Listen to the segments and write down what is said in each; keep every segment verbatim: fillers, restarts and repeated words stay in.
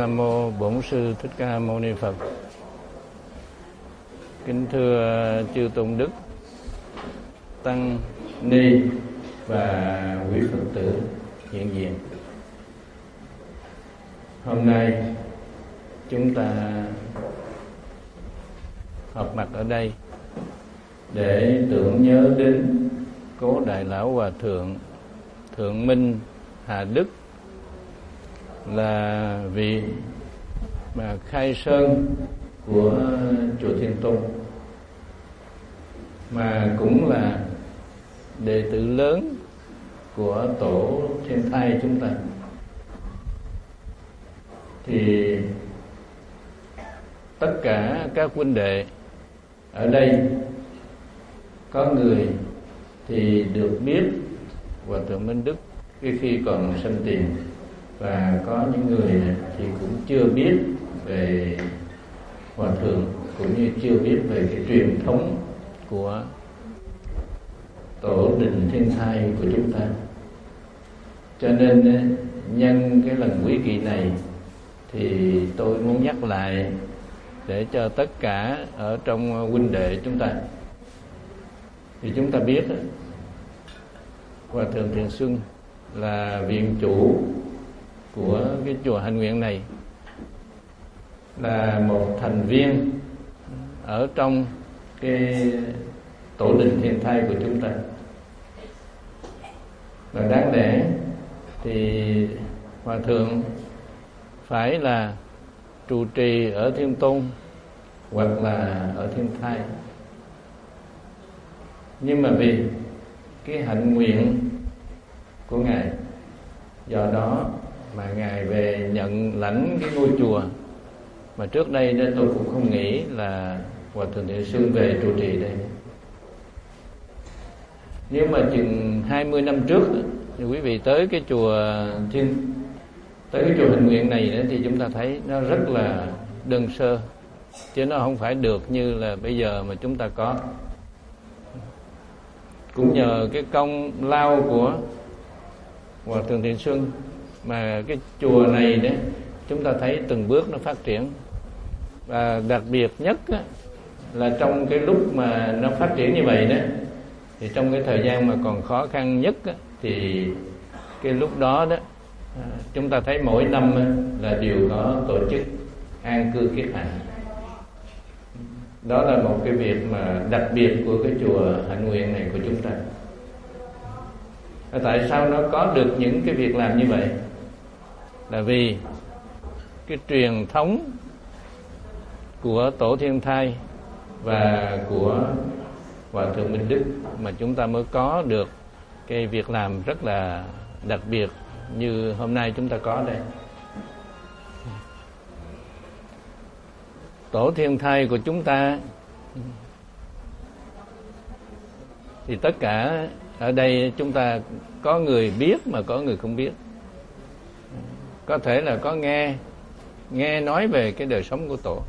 Nam mô Bổn Sư Thích Ca Mâu Ni Phật. Kính thưa chư tôn đức, tăng ni và quý Phật tử hiện diện. Hôm nay chúng ta họp mặt ở đây để tưởng nhớ đến cố Đại Lão Hòa Thượng Thượng Minh Hà Đức, là vị mà khai sơn của chùa Thiên Tôn, mà cũng là đệ tử lớn của tổ Thiên Thai chúng ta. Thì tất cả các huynh đệ ở đây, có người thì được biết Hòa Thượng Minh Đức khi còn sanh tiền, và có những người thì cũng chưa biết về Hòa Thượng, cũng như chưa biết về cái truyền thống của tổ đình Thiên Thai của chúng ta. Cho nên nhân cái lần quý kỳ này thì tôi muốn nhắc lại để cho tất cả ở trong huynh đệ chúng ta. Thì chúng ta biết Hòa Thượng Thiện Xuân là viện chủ của cái chùa Hạnh Nguyện này, là một thành viên ở trong cái tổ đình Thiên Thai của chúng ta. Và đáng lẽ thì Hòa Thượng phải là trụ trì ở Thiên Tôn hoặc là ở Thiên Thai, nhưng mà vì cái hạnh nguyện của Ngài, do đó mà Ngài về nhận lãnh cái ngôi chùa mà trước đây nên tôi cũng không nghĩ là Hòa Thượng Thiện Xuân về trụ trì đây. Nhưng mà chừng hai mươi năm trước thì quý vị tới cái chùa Thiên tới cái chùa Hạnh Nguyện này thì chúng ta thấy nó rất là đơn sơ, chứ nó không phải được như là bây giờ mà chúng ta có. Cũng nhờ cái công lao của Hòa Thượng Thiện Xuân mà cái chùa này đấy, chúng ta thấy từng bước nó phát triển. Và đặc biệt nhất á, là trong cái lúc mà nó phát triển như vậy đó, thì trong cái thời gian mà còn khó khăn nhất á, thì cái lúc đó đó chúng ta thấy mỗi năm á, là đều có tổ chức an cư kiết hạ. Đó là một cái việc mà đặc biệt của cái chùa Hạnh Nguyện này của chúng ta. Tại sao nó có được những cái việc làm như vậy? Là vì cái truyền thống của tổ Thiên Thai và của Hòa Thượng Minh Đức mà chúng ta mới có được cái việc làm rất là đặc biệt như hôm nay chúng ta có đây. Tổ Thiên Thai của chúng ta thì tất cả ở đây chúng ta có người biết mà có người không biết. Có thể là có nghe nghe nói về cái đời sống của tổ,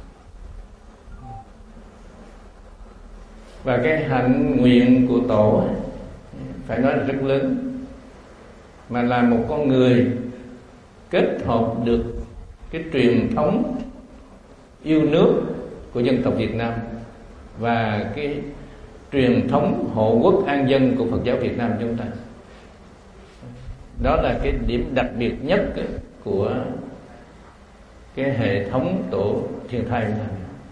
và cái hạnh nguyện của tổ phải nói là rất lớn, mà là một con người kết hợp được cái truyền thống yêu nước của dân tộc Việt Nam và cái truyền thống hộ quốc an dân của Phật giáo Việt Nam chúng ta. Đó là cái điểm đặc biệt nhất của cái hệ thống tổ Thiên Thai này.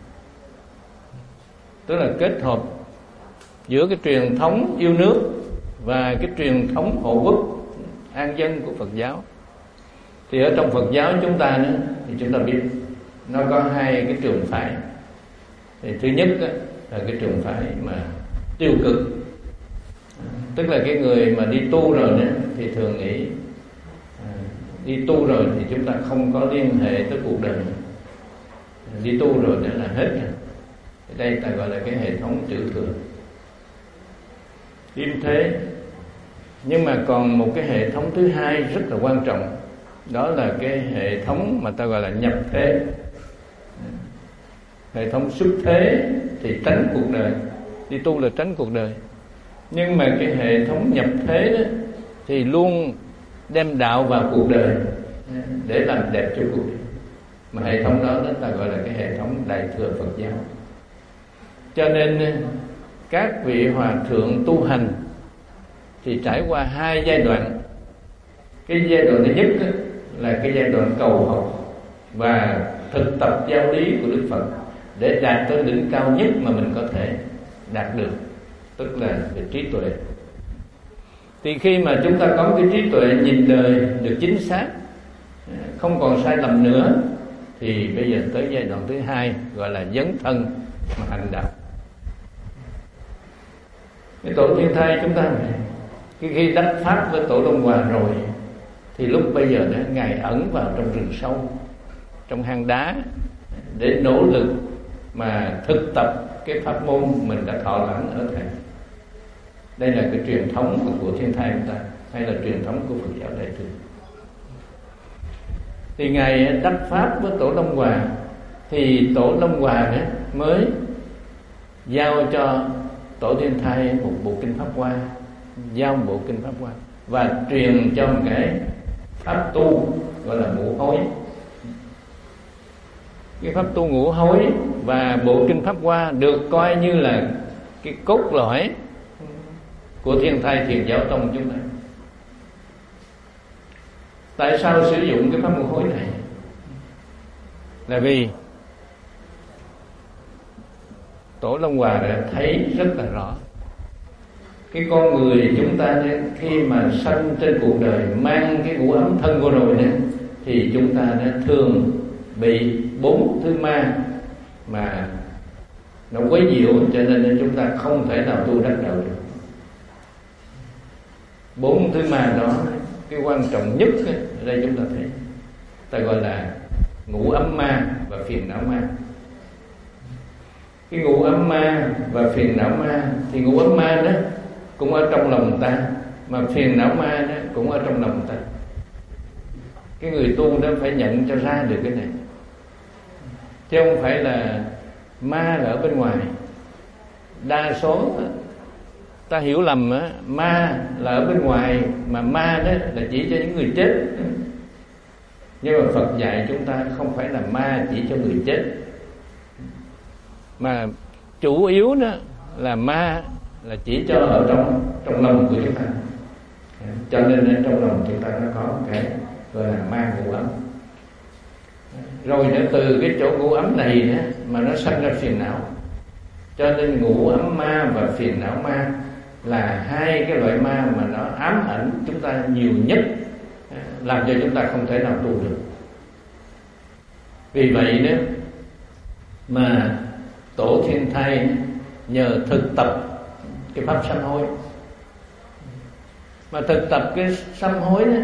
Tức là kết hợp giữa cái truyền thống yêu nước và cái truyền thống hộ quốc an dân của Phật giáo. Thì ở trong Phật giáo chúng ta nữa, thì chúng ta biết nó có hai cái trường phái. Thì thứ nhất là cái trường phái mà tiêu cực, tức là cái người mà đi tu rồi nữa thì thường nghĩ đi tu rồi thì chúng ta không có liên hệ tới cuộc đời, đi tu rồi nữa là hết rồi. Đây ta gọi là cái hệ thống trữ thừa. Im thế. Nhưng mà còn một cái hệ thống thứ hai rất là quan trọng, đó là cái hệ thống mà ta gọi là nhập thế. Hệ thống xuất thế thì tránh cuộc đời, đi tu là tránh cuộc đời. Nhưng mà cái hệ thống nhập thế đó thì luôn đem đạo vào cuộc đời để làm đẹp cho cuộc đời. mà hệ thống đó chúng ta gọi là cái hệ thống Đại thừa Phật giáo. Cho nên các vị hòa thượng tu hành thì trải qua hai giai đoạn. Cái giai đoạn thứ nhất là cái giai đoạn cầu học và thực tập giáo lý của Đức Phật để đạt tới đỉnh cao nhất mà mình có thể đạt được, tức là về trí tuệ. Thì khi mà chúng ta có cái trí tuệ nhìn đời được chính xác, không còn sai lầm nữa, thì bây giờ tới giai đoạn thứ hai gọi là dấn thân mà hành đạo. Cái tổ Thiên Thai chúng ta cái khi đắc pháp với tổ Long Hòa rồi thì lúc bây giờ đó Ngài ẩn vào trong rừng sâu, trong hang đá để nỗ lực mà thực tập cái pháp môn mình đã thọ lãnh ở Thầy. Đây là cái truyền thống của, của Thiên Thai chúng ta, hay là truyền thống của Phật giáo Đại thừa. Thì Ngài đắc pháp với tổ Long Hòa thì tổ Long Hòa đó mới giao cho tổ Thiên Thai một bộ kinh Pháp Hoa, giao một bộ kinh Pháp Hoa và truyền cho một cái pháp tu gọi là ngũ hối. Cái pháp tu ngũ hối và bộ kinh Pháp Hoa được coi như là cái cốt lõi của Thiên Thai Thiền Giáo Tông chúng ta. Tại sao sử dụng cái pháp ngũ hối này? Là vì tổ Long Hòa đã thấy rất là rõ cái con người chúng ta khi mà sanh trên cuộc đời mang cái ngũ ấm thân vô rồi nữa, thì chúng ta đã thường bị bốn thứ ma mà nó quấy nhiễu, cho nên chúng ta không thể nào tu đắc đạo được. Bốn thứ ma đó, cái quan trọng nhất ở đây chúng ta thấy, ta gọi là ngũ ấm ma và phiền não ma. Cái ngũ ấm ma và phiền não ma thì ngũ ấm ma đó cũng ở trong lòng ta, mà phiền não ma đó cũng ở trong lòng ta. Cái người tu đó phải nhận cho ra được cái này, chứ không phải là ma là ở bên ngoài. Đa số ta hiểu lầm á, ma là ở bên ngoài, mà ma đó là chỉ cho những người chết. Nhưng mà Phật dạy chúng ta không phải là ma chỉ cho người chết, mà chủ yếu đó là ma là chỉ cho ở trong trong lòng của chúng ta. Cho nên trong lòng chúng ta nó có cái gọi là ma ngũ ấm. Rồi nữa từ cái chỗ ngũ ấm này nữa mà nó sanh ra phiền não. Cho nên ngũ ấm ma và phiền não ma là hai cái loại ma mà nó ám ảnh chúng ta nhiều nhất, làm cho chúng ta không thể nào tu được. Vì vậy đó mà tổ Thiên Thai nhờ thực tập cái pháp sám hối, mà thực tập cái sám hối đó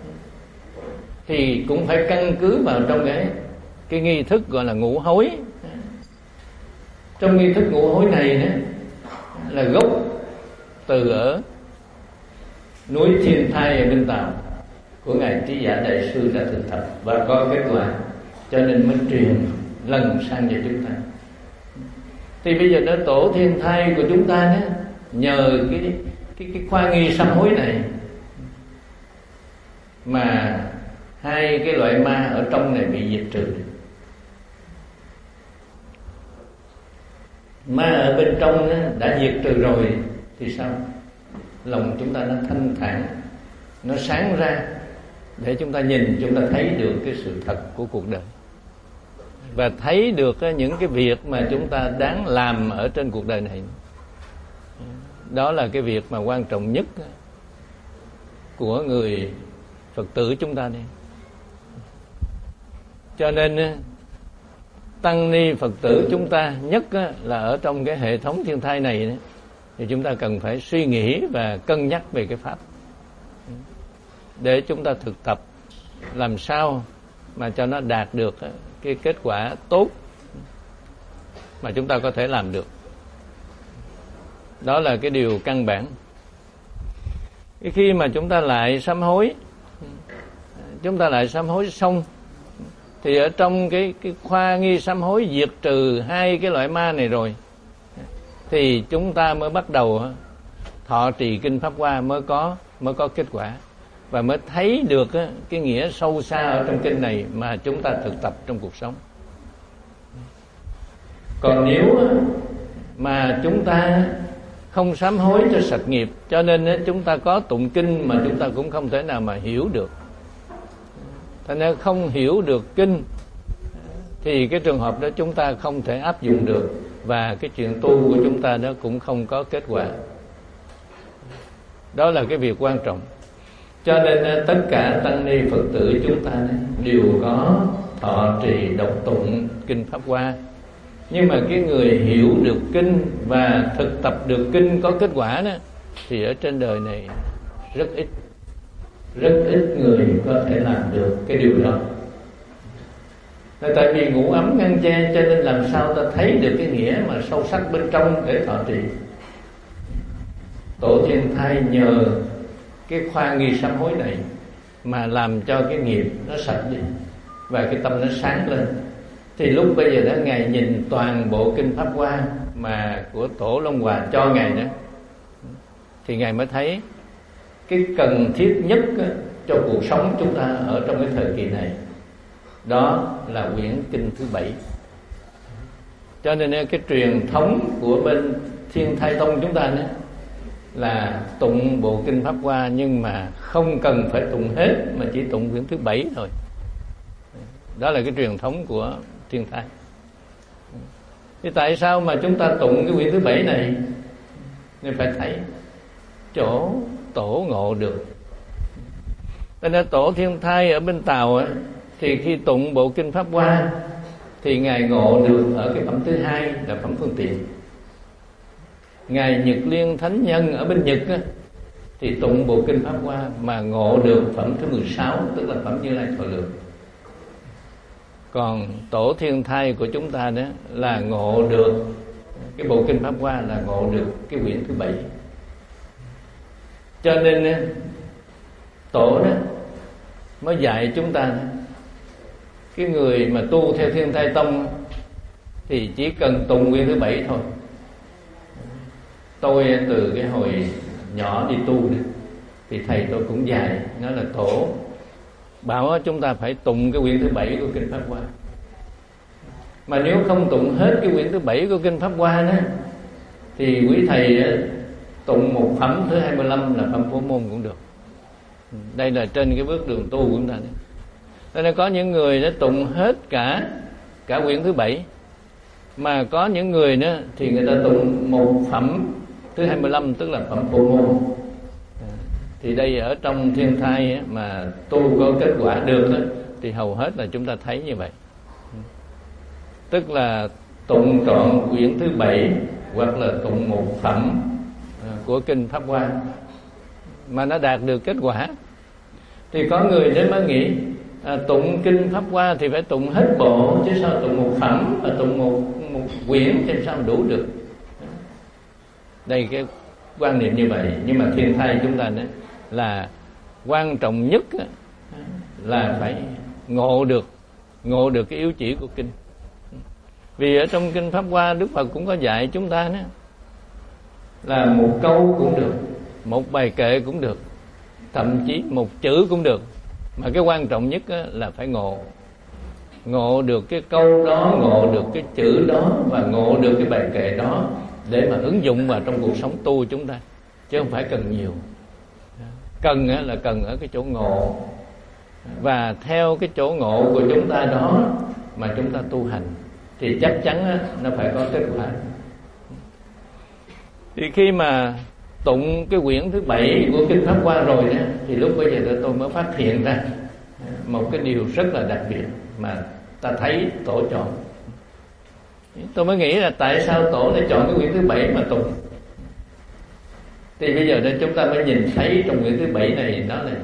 thì cũng phải căn cứ vào trong cái cái nghi thức gọi là ngũ hối. Trong nghi thức ngũ hối này đó là gốc từ ở núi Thiên Thai ở bên Tàu của ngài Trí Giả Đại Sư đã thực tập và có kết quả, cho nên mới truyền lần sang cho chúng ta. Thì bây giờ đó tổ Thiên Thai của chúng ta đó, nhờ cái cái cái khoa nghi sám hối này mà hai cái loại ma ở trong này bị diệt trừ. Ma ở bên trong đó đã diệt trừ rồi thì sao? Lòng chúng ta nó thanh thản, nó sáng ra để chúng ta nhìn, chúng ta thấy được cái sự thật của cuộc đời và thấy được những cái việc mà chúng ta đáng làm ở trên cuộc đời này. Đó là cái việc mà quan trọng nhất của người Phật tử chúng ta đây. Cho nên tăng ni Phật tử chúng ta nhất là ở trong cái hệ thống Thiên Thai này thì chúng ta cần phải suy nghĩ và cân nhắc về cái pháp để chúng ta thực tập làm sao mà cho nó đạt được cái kết quả tốt mà chúng ta có thể làm được. Đó là cái điều căn bản. Cái khi mà chúng ta lại sám hối, chúng ta lại sám hối xong thì ở trong cái cái khoa nghi sám hối diệt trừ hai cái loại ma này rồi thì chúng ta mới bắt đầu thọ trì kinh Pháp Hoa mới có mới có kết quả. và mới thấy được á, cái nghĩa sâu xa ở trong kinh này mà chúng ta thực tập trong cuộc sống. Còn nếu á, mà chúng ta không sám hối cho sạch nghiệp, cho nên á, chúng ta có tụng kinh mà chúng ta cũng không thể nào mà hiểu được. Thành ra không hiểu được kinh thì cái trường hợp đó chúng ta không thể áp dụng được, và cái chuyện tu của chúng ta đó cũng không có kết quả. Đó là cái việc quan trọng. Cho nên tất cả tăng ni Phật tử chúng ta đều có thọ trì đọc tụng kinh Pháp Hoa. Nhưng mà cái người hiểu được kinh và thực tập được kinh có kết quả đó thì ở trên đời này rất ít. Rất ít người có thể làm được cái điều đó. Tại vì ngủ ấm ngăn che, cho nên làm sao ta thấy được cái nghĩa mà sâu sắc bên trong để thọ trì. Tổ Thiên Thai nhờ cái khoa nghi sám hối này mà làm cho cái nghiệp nó sạch đi và cái tâm nó sáng lên. Thì lúc bây giờ đó Ngài nhìn toàn bộ kinh Pháp Hoa mà của Tổ Long Hòa cho Ngài đó, thì Ngài mới thấy cái cần thiết nhất cho cuộc sống chúng ta ở trong cái thời kỳ này, đó là quyển kinh thứ bảy. Cho nên cái truyền thống của bên Thiên Thai Tông chúng ta nữa là tụng bộ kinh Pháp Hoa, nhưng mà không cần phải tụng hết mà chỉ tụng quyển thứ bảy thôi. Đó là cái truyền thống của Thiên Thai. Thì tại sao mà chúng ta tụng cái quyển thứ bảy này? Nên phải thấy chỗ tổ ngộ được. Cho nên Tổ Thiên Thai ở bên Tàu á, thì khi tụng bộ kinh Pháp Hoa thì Ngài ngộ được ở cái phẩm thứ hai là phẩm phương tiện. Ngài Nhật Liên Thánh Nhân ở bên Nhật á, thì tụng bộ kinh Pháp Hoa mà ngộ được phẩm thứ mười sáu, tức là phẩm Như Lai Thọ Lượng. Còn Tổ Thiên Thai của chúng ta đó là ngộ được cái bộ kinh Pháp Hoa, là ngộ được cái quyển thứ bảy. Cho nên Tổ đó mới dạy chúng ta, cái người mà tu theo Thiên Thai Tông thì chỉ cần tụng quyển thứ bảy thôi. Tôi từ cái hồi nhỏ đi tu đó, thì thầy tôi cũng dạy, nói là Tổ bảo chúng ta phải tụng cái quyển thứ bảy của kinh Pháp Hoa. Mà nếu không tụng hết cái quyển thứ bảy của kinh Pháp Hoa đó, thì quý thầy tụng một phẩm thứ hai mươi lăm là phẩm Phổ Môn cũng được. Đây là trên cái bước đường tu của chúng ta. Cho nên có những người đã tụng hết cả cả quyển thứ bảy, mà có những người nữa thì người ta tụng một phẩm thứ hai mươi lăm, tức là phẩm Phổ Môn. Thì đây ở trong Thiên Thai mà tu có kết quả được thì hầu hết là chúng ta thấy như vậy. Tức là tụng trọn quyển thứ bảy hoặc là tụng một phẩm của kinh Pháp Hoa mà nó đạt được kết quả. Thì có người đến mới nghĩ à, tụng kinh Pháp Hoa thì phải tụng hết bộ, chứ sao tụng một phẩm và tụng một, một quyển thì sao đủ được. Đây cái quan niệm như vậy. Nhưng mà Thiên Thai chúng ta nữa là quan trọng nhất là phải ngộ được ngộ được cái yếu chỉ của kinh. Vì ở trong kinh Pháp Hoa Đức Phật cũng có dạy chúng ta nữa là một câu cũng được, một bài kệ cũng được, thậm chí một chữ cũng được. Mà cái quan trọng nhất là phải ngộ ngộ được cái câu đó, ngộ được cái chữ đó và ngộ được cái bài kệ đó để mà ứng dụng vào trong cuộc sống tu chúng ta, chứ không phải cần nhiều. Cần là cần ở cái chỗ ngộ, và theo cái chỗ ngộ của chúng ta đó mà chúng ta tu hành thì chắc chắn nó phải có kết quả. Thì khi mà tụng cái quyển thứ bảy của kinh Pháp Hoa rồi đó, thì lúc bây giờ tôi mới phát hiện ra một cái điều rất là đặc biệt mà ta thấy Tổ chọn. Tôi mới nghĩ là tại sao Tổ lại chọn cái quyển thứ bảy mà tụng. Thì bây giờ đây chúng ta mới nhìn thấy trong quyển thứ bảy này, đó là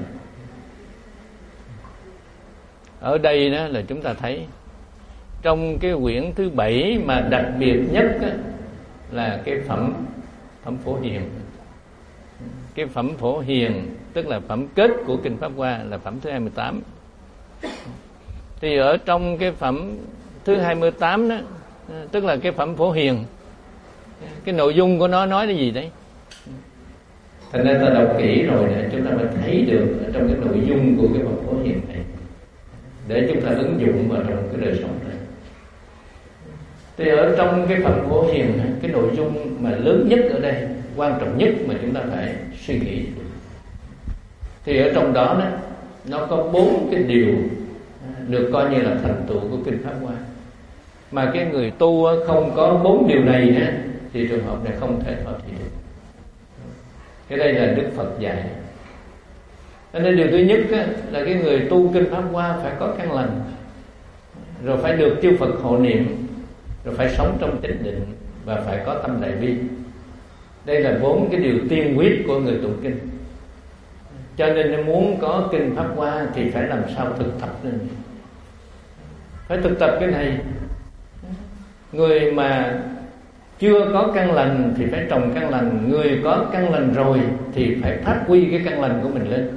ở đây đó là chúng ta thấy trong cái quyển thứ bảy mà đặc biệt nhất á, là cái phẩm phẩm Phổ Hiền. Cái phẩm Phổ Hiền tức là phẩm kết của kinh Pháp Hoa, là phẩm thứ hai mươi tám. Thì ở trong cái phẩm thứ hai mươi tám đó, tức là cái phẩm Phổ Hiền, cái nội dung của nó nói là gì đấy? Thành ra ta đọc kỹ rồi để chúng ta mới thấy được ở trong cái nội dung của cái Phật Phổ Hiền này, để chúng ta ứng dụng vào trong cái đời sống này. Thì ở trong cái Phật Phổ Hiền, cái nội dung mà lớn nhất ở đây, quan trọng nhất mà chúng ta phải suy nghĩ, thì ở trong đó, đó nó có bốn cái điều được coi như là thành tựu của kinh Pháp Hoa. Mà cái người tu không có bốn điều này nữa, thì trường hợp này không thể thọ trì được. Cái đây là Đức Phật dạy. Cho nên điều thứ nhất á, là cái người tu kinh Pháp Hoa phải có căn lành, rồi phải được chư Phật hộ niệm, rồi phải sống trong tịnh định, và phải có tâm đại bi. Đây là bốn cái điều tiên quyết của người tụng kinh. Cho nên muốn có kinh Pháp Hoa thì phải làm sao thực tập lên, phải thực tập cái này. Người mà chưa có căn lành thì phải trồng căn lành, người có căn lành rồi thì phải phát huy cái căn lành của mình lên.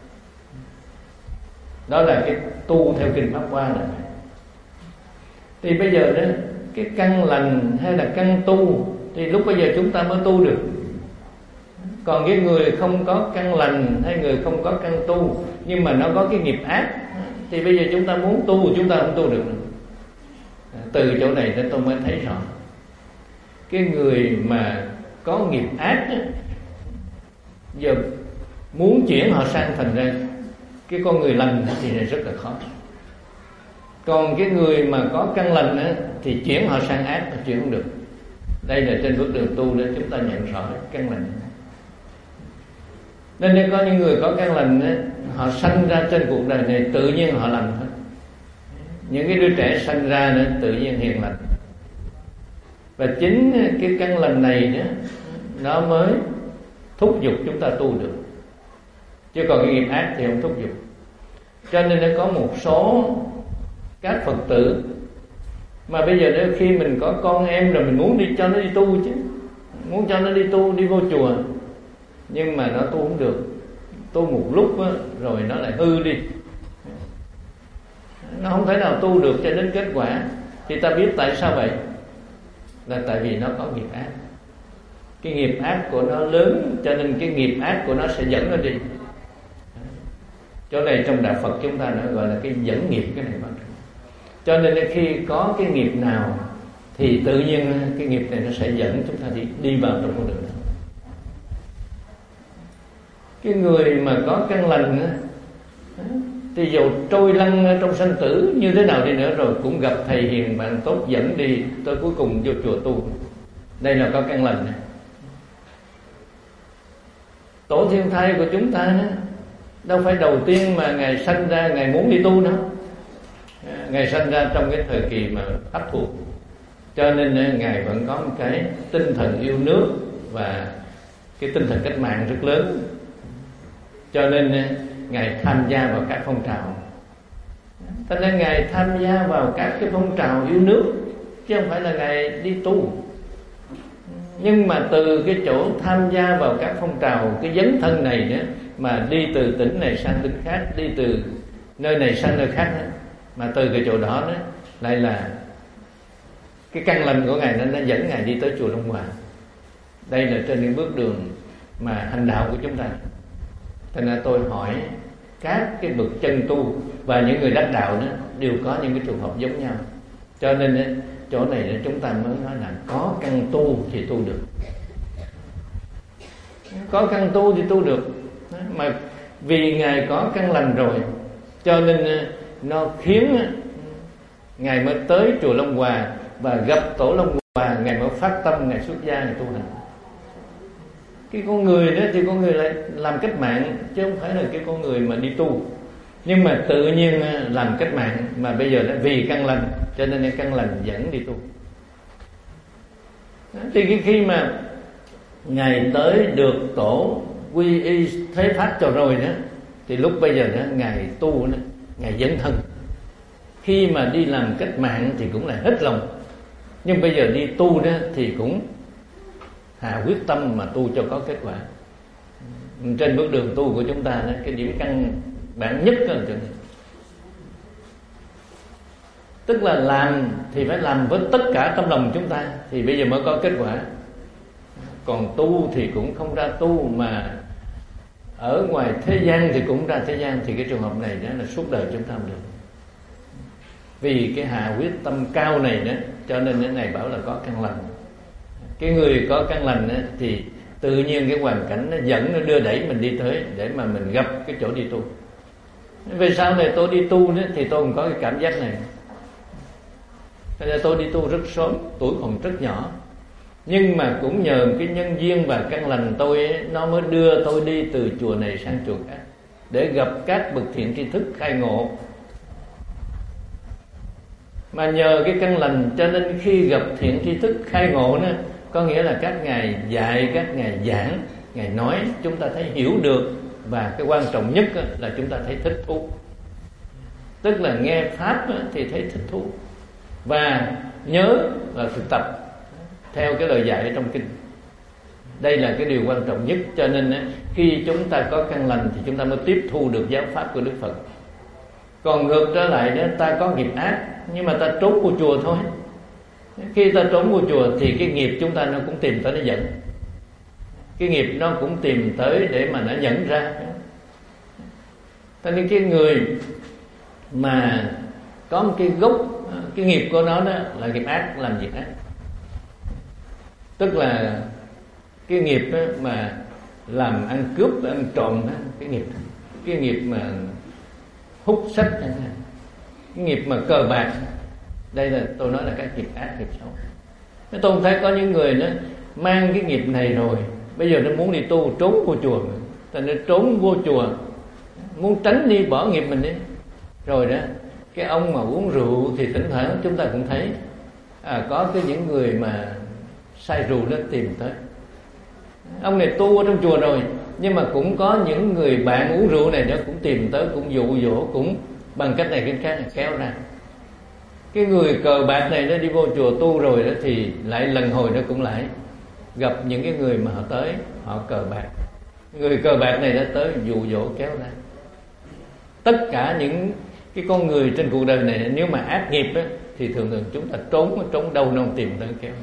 Đó là cái tu theo kinh Pháp Hoa này. Thì bây giờ đó, cái căn lành hay là căn tu thì lúc bây giờ chúng ta mới tu được. Còn cái người không có căn lành hay người không có căn tu, nhưng mà nó có cái nghiệp ác, thì bây giờ chúng ta muốn tu chúng ta không tu được nữa. Từ chỗ này nên tôi mới thấy rõ, cái người mà có nghiệp ác đó, giờ muốn chuyển họ sang thành ra cái con người lành thì rất là khó. Còn cái người mà có căn lành đó, thì chuyển họ sang ác là chuyển không được. Đây là trên bước đường tu để chúng ta nhận rõ căn lành. Nên nếu có những người có căn lành đó, họ sanh ra trên cuộc đời này tự nhiên họ lành thôi. Những cái đứa trẻ sanh ra nữa tự nhiên hiền lành. Và chính cái căn lành này nữa, nó mới thúc giục chúng ta tu được. Chứ còn cái nghiệp ác thì không thúc giục. Cho nên nó có một số các Phật tử mà bây giờ nếu khi mình có con em rồi mình muốn đi cho nó đi tu chứ, muốn cho nó đi tu, đi vô chùa, nhưng mà nó tu không được. Tu một lúc đó, rồi nó lại hư đi, nó không thể nào tu được cho đến kết quả. Thì ta biết tại sao vậy? Là tại vì nó có nghiệp ác. Cái nghiệp ác của nó lớn, cho nên cái nghiệp ác của nó sẽ dẫn nó đi. Chỗ này trong đạo Phật chúng ta nó gọi là cái dẫn nghiệp, cái này quan trọng. Cho nên khi có cái nghiệp nào thì tự nhiên cái nghiệp này nó sẽ dẫn chúng ta đi đi vào trong con đường đó. Cái người mà có căn lành thì dù trôi lăn trong sanh tử như thế nào đi nữa rồi cũng gặp thầy hiền bạn tốt dẫn đi tới cuối cùng vô chùa tu. Đây là có căn lành này. Tổ thiên thai của chúng ta đó, đâu phải đầu tiên mà Ngài sanh ra Ngài muốn đi tu đâu. Ngài sanh ra trong cái thời kỳ mà hấp thụ, cho nên Ngài vẫn có một cái tinh thần yêu nước và cái tinh thần cách mạng rất lớn. Cho nên Ngài tham gia vào các phong trào. Cho nên Ngài tham gia vào các cái phong trào yêu nước, chứ không phải là Ngài đi tu. Nhưng mà từ cái chỗ tham gia vào các phong trào, cái dấn thân này đó, mà đi từ tỉnh này sang tỉnh khác, đi từ nơi này sang nơi khác đó, mà từ cái chỗ đó đó lại là cái căn lành của Ngài, nó, nó dẫn Ngài đi tới chùa Long Hòa. Đây là trên những bước đường mà hành đạo của chúng ta. Thành ra tôi hỏi các cái bậc chân tu và những người đắc đạo đó đều có những cái trường hợp giống nhau. Cho nên chỗ này chúng ta mới nói là có căn tu thì tu được. Có căn tu thì tu được. Mà vì Ngài có căn lành rồi, cho nên nó khiến Ngài mới tới chùa Long Hòa và gặp Tổ Long Hòa, Ngài mới phát tâm, Ngài xuất gia, Ngài tu hành. Cái con người đó thì con người lại làm cách mạng, chứ không phải là cái con người mà đi tu. Nhưng mà tự nhiên làm cách mạng, mà bây giờ đã vì căn lành, cho nên căn lành dẫn đi tu. Thì khi mà Ngài tới được Tổ quy y thế pháp cho rồi đó, thì lúc bây giờ đó Ngài tu đó, Ngài dấn thân. Khi mà đi làm cách mạng thì cũng là hết lòng, nhưng bây giờ đi tu đó thì cũng hạ quyết tâm mà tu cho có kết quả. Trên bước đường tu của chúng ta đó, cái điểm căn bản nhất đó là chỗ này. Tức là làm thì phải làm với tất cả tâm lòng chúng ta, thì bây giờ mới có kết quả. Còn tu thì cũng không ra tu mà ở ngoài thế gian thì cũng ra thế gian, thì cái trường hợp này đó là suốt đời chúng ta không được. Vì cái hạ quyết tâm cao này đó, cho nên cái này bảo là có căn lành. Cái người có căn lành đó, thì tự nhiên cái hoàn cảnh nó dẫn, nó đưa đẩy mình đi tới để mà mình gặp cái chỗ đi tu. Về sau này tôi đi tu đó, thì tôi cũng có cái cảm giác này. Thế nên tôi đi tu rất sớm, tuổi còn rất nhỏ, nhưng mà cũng nhờ cái nhân duyên và căn lành tôi ấy, nó mới đưa tôi đi từ chùa này sang chùa khác để gặp các bậc thiện tri thức khai ngộ. Mà nhờ cái căn lành cho nên khi gặp thiện tri thức khai ngộ đó, có nghĩa là các ngài dạy, các ngài giảng, ngài nói, chúng ta thấy hiểu được. Và cái quan trọng nhất là chúng ta thấy thích thú. Tức là nghe pháp thì thấy thích thú và nhớ và thực tập theo cái lời dạy trong kinh. Đây là cái điều quan trọng nhất. Cho nên khi chúng ta có căn lành thì chúng ta mới tiếp thu được giáo pháp của Đức Phật. Còn ngược trở lại đó, ta có nghiệp ác nhưng mà ta trốn vô chùa thôi. Khi ta trốn vô chùa thì cái nghiệp chúng ta nó cũng tìm tới nó dẫn. Cái nghiệp nó cũng tìm tới để mà nó dẫn ra. Cho nên cái người mà có một cái gốc, cái nghiệp của nó đó là nghiệp ác, làm việc ác. Tức là cái nghiệp đó mà làm ăn cướp, ăn trộm đó, cái nghiệp cái nghiệp mà hút sách, cái nghiệp mà cờ bạc, đây là tôi nói là các nghiệp ác, nghiệp xấu. Tôi không thấy có những người nó mang cái nghiệp này rồi bây giờ nó muốn đi tu, trốn vô chùa, ta nó trốn vô chùa, muốn tránh đi, bỏ nghiệp mình đi. Rồi đó, cái ông mà uống rượu thì thỉnh thoảng chúng ta cũng thấy à, có cái những người mà say rượu nó tìm tới. Ông này tu ở trong chùa rồi, nhưng mà cũng có những người bạn uống rượu này nó cũng tìm tới, cũng dụ dỗ, cũng bằng cách này cách khác kéo ra. Cái người cờ bạc này nó đi vô chùa tu rồi đó thì lại lần hồi nó cũng lại gặp những cái người mà họ tới, họ cờ bạc. Người cờ bạc này đã tới dụ dỗ kéo ra. Tất cả những cái con người trên cuộc đời này nếu mà ác nghiệp á, thì thường thường chúng ta trốn trốn đâu nó không tìm tới kéo.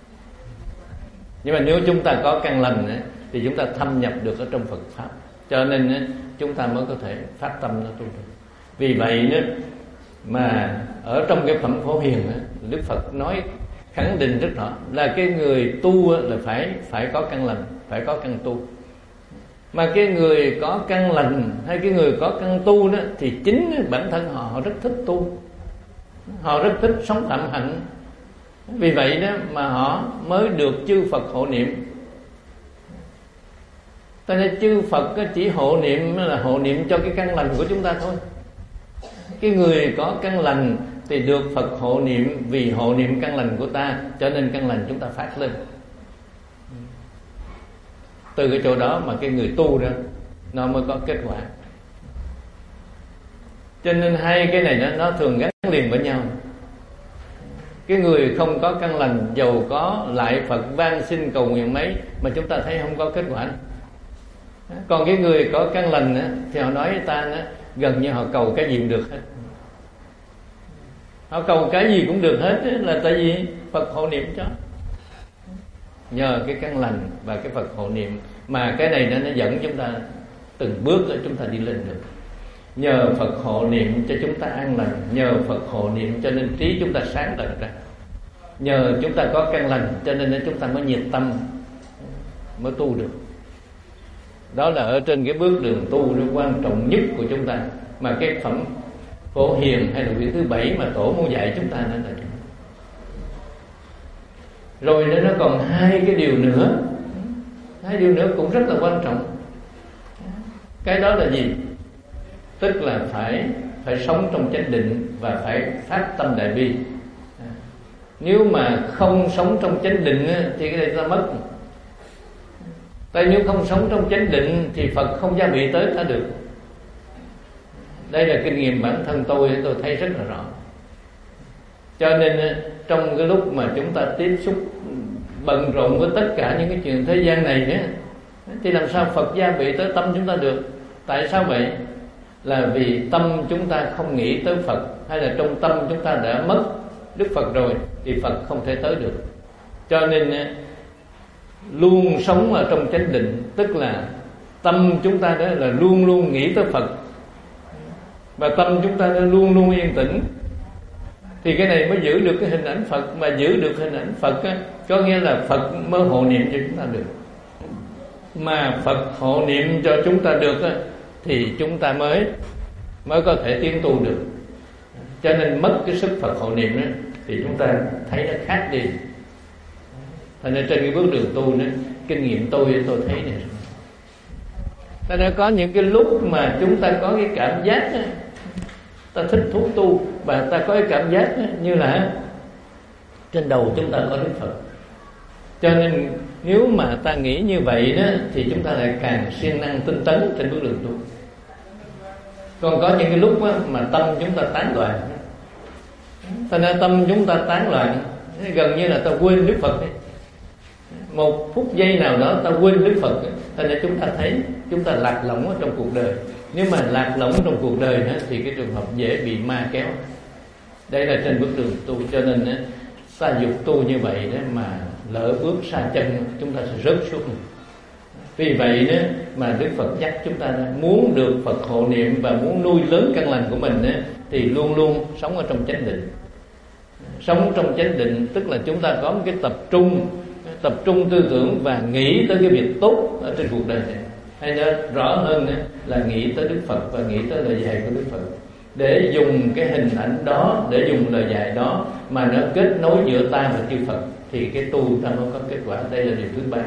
Nhưng mà nếu chúng ta có căn lành á, thì chúng ta thâm nhập được ở trong Phật pháp, cho nên á, chúng ta mới có thể phát tâm nó tu được. Vì vậy đó mà ở trong cái phẩm Phổ Hiền á, Đức Phật nói khẳng định rất rõ là cái người tu á, là phải phải có căn lành, phải có căn tu. Mà cái người có căn lành hay cái người có căn tu đó thì chính bản thân họ, họ rất thích tu, họ rất thích sống phạm hạnh. Vì vậy đó mà họ mới được chư Phật hộ niệm. Cho nên chư Phật chỉ hộ niệm là hộ niệm cho cái căn lành của chúng ta thôi. Cái người có căn lành thì được Phật hộ niệm vì hộ niệm căn lành của ta, cho nên căn lành chúng ta phát lên. Từ cái chỗ đó mà cái người tu đó nó mới có kết quả. Cho nên hai cái này nó, nó thường gắn liền với nhau. Cái người không có căn lành, giàu có lại Phật van xin cầu nguyện mấy mà chúng ta thấy không có kết quả. Còn cái người có căn lành á, thì họ nói với ta á, gần như họ cầu cái gì cũng được hết. Họ cầu cái gì cũng được hết á, là tại vì Phật hộ niệm cho. Nhờ cái căn lành và cái Phật hộ niệm mà cái này nó, nó dẫn chúng ta từng bước để chúng ta đi lên được. Nhờ Phật hộ niệm cho chúng ta an lành, nhờ Phật hộ niệm cho nên trí chúng ta sáng tận ra. Nhờ chúng ta có căn lành cho nên chúng ta mới nhiệt tâm, mới tu được. Đó là ở trên cái bước đường tu nó quan trọng nhất của chúng ta. Mà cái phẩm Phổ Hiền hay là quyển thứ bảy mà Tổ muốn dạy chúng ta nữa là rồi nữa nó còn hai cái điều nữa. Hai điều nữa cũng rất là quan trọng. Cái đó là gì? Tức là phải phải sống trong chánh định và phải phát tâm đại bi. Nếu mà không sống trong chánh định thì cái này ta mất. Tại nếu không sống trong chánh định thì Phật không gia bị tới ta được. Đây là kinh nghiệm bản thân tôi, tôi thấy rất là rõ. Cho nên trong cái lúc mà chúng ta tiếp xúc bận rộn với tất cả những cái chuyện thế gian này nữa, thì làm sao Phật gia bị tới tâm chúng ta được? Tại sao vậy? Là vì tâm chúng ta không nghĩ tới Phật, hay là trong tâm chúng ta đã mất Đức Phật rồi thì Phật không thể tới được. Cho nên luôn sống ở trong chánh định, tức là tâm chúng ta đó là luôn luôn nghĩ tới Phật, và tâm chúng ta đó luôn luôn yên tĩnh, thì cái này mới giữ được cái hình ảnh Phật. Mà giữ được hình ảnh Phật á, có nghĩa là Phật mới hộ niệm cho chúng ta được. Mà Phật hộ niệm cho chúng ta được á, thì chúng ta mới mới có thể tiến tu được. Cho nên mất cái sức Phật hộ niệm á, thì chúng ta thấy nó khác đi. Thành ra trên cái bước đường tu đó, kinh nghiệm tôi tôi thấy này, ta đã có những cái lúc mà chúng ta có cái cảm giác á, ta thích thú tu, và ta có cái cảm giác á, như là trên đầu chúng ta có Đức Phật. Cho nên nếu mà ta nghĩ như vậy đó, thì chúng ta lại càng siêng năng tinh tấn trên bước đường tu. Còn có những cái lúc á, mà tâm chúng ta tán loạn, thành ra tâm chúng ta tán loạn, gần như là ta quên Đức Phật ấy. Một phút giây nào đó ta quên Đức Phật ấy. Thành ra chúng ta thấy chúng ta lạc lõng ở trong cuộc đời. Nếu mà lạc lõng trong cuộc đời đó, thì cái trường hợp dễ bị ma kéo. Đây là trên bước đường tu. Cho nên đó, ta dục tu như vậy đó, mà lỡ bước xa chân chúng ta sẽ rớt xuống. Vì vậy đó mà Đức Phật nhắc chúng ta đó, muốn được Phật hộ niệm và muốn nuôi lớn căn lành của mình đó, thì luôn luôn sống ở trong chánh định. Sống trong chánh định tức là chúng ta có một cái tập trung, tập trung tư tưởng và nghĩ tới cái việc tốt ở trên cuộc đời này. Hay nói rõ hơn đó, là nghĩ tới Đức Phật và nghĩ tới lời dạy của Đức Phật, để dùng cái hình ảnh đó, để dùng lời dạy đó mà nó kết nối giữa ta và chư Phật, thì cái tu ta mới có kết quả. Đây là điều thứ ba.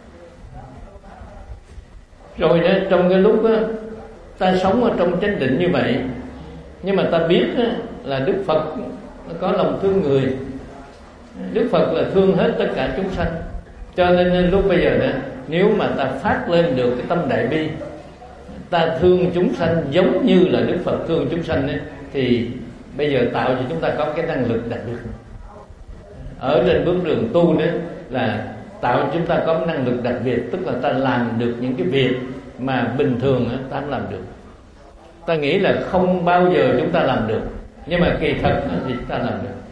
Rồi đó, trong cái lúc đó, ta sống ở trong chánh định như vậy, nhưng mà ta biết đó, là Đức Phật có lòng thương người. Đức Phật là thương hết tất cả chúng sanh. Cho nên lúc bây giờ đó, nếu mà ta phát lên được cái tâm đại bi, ta thương chúng sanh giống như là Đức Phật thương chúng sanh ấy, thì bây giờ tạo cho chúng ta có cái năng lực đặc biệt. Ở trên bước đường tu đó là tạo cho chúng ta có năng lực đặc biệt, tức là ta làm được những cái việc mà bình thường đó, ta không làm được. Ta nghĩ là không bao giờ chúng ta làm được, nhưng mà kỳ thật đó, thì chúng ta làm được.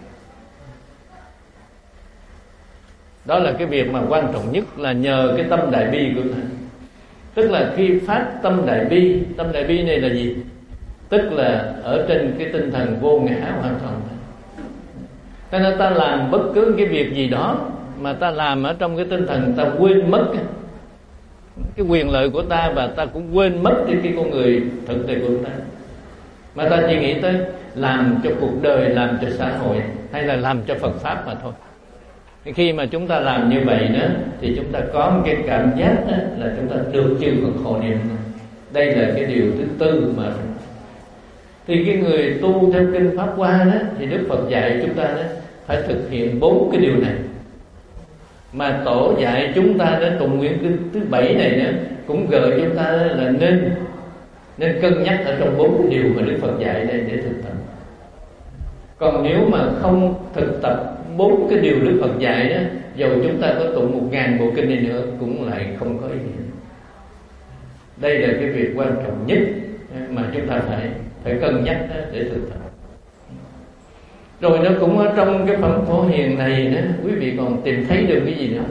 Đó là cái việc mà quan trọng nhất, là nhờ cái tâm đại bi của ta. Tức là khi phát tâm đại bi, tâm đại bi này là gì? Tức là ở trên cái tinh thần vô ngã hoàn toàn. Cho nên ta làm bất cứ cái việc gì đó mà ta làm ở trong cái tinh thần ta quên mất cái quyền lợi của ta, và ta cũng quên mất đi cái con người thực tế của ta, mà ta chỉ nghĩ tới làm cho cuộc đời, làm cho xã hội, hay là làm cho Phật Pháp mà thôi. Khi mà chúng ta làm như vậy đó, thì chúng ta có một cái cảm giác đó, là chúng ta được chư Phật hộ niệm. Đây là cái điều thứ tư mà thì cái người tu theo kinh Pháp Hoa đó, thì Đức Phật dạy chúng ta đó phải thực hiện bốn cái điều này. Mà tổ dạy chúng ta đến tụng nguyện kinh thứ bảy này nữa cũng gợi chúng ta là nên nên cân nhắc ở trong bốn cái điều mà Đức Phật dạy đây để thực tập. Còn nếu mà không thực tập bốn cái điều Đức Phật dạy đó, dầu chúng ta có tụng một ngàn bộ kinh này nữa cũng lại không có ý nghĩa. Đây là cái việc quan trọng nhất mà chúng ta phải phải cân nhắc để thực tập. Rồi nó cũng ở trong cái phẩm Phổ Hiền này đó, quý vị còn tìm thấy được cái gì nữa?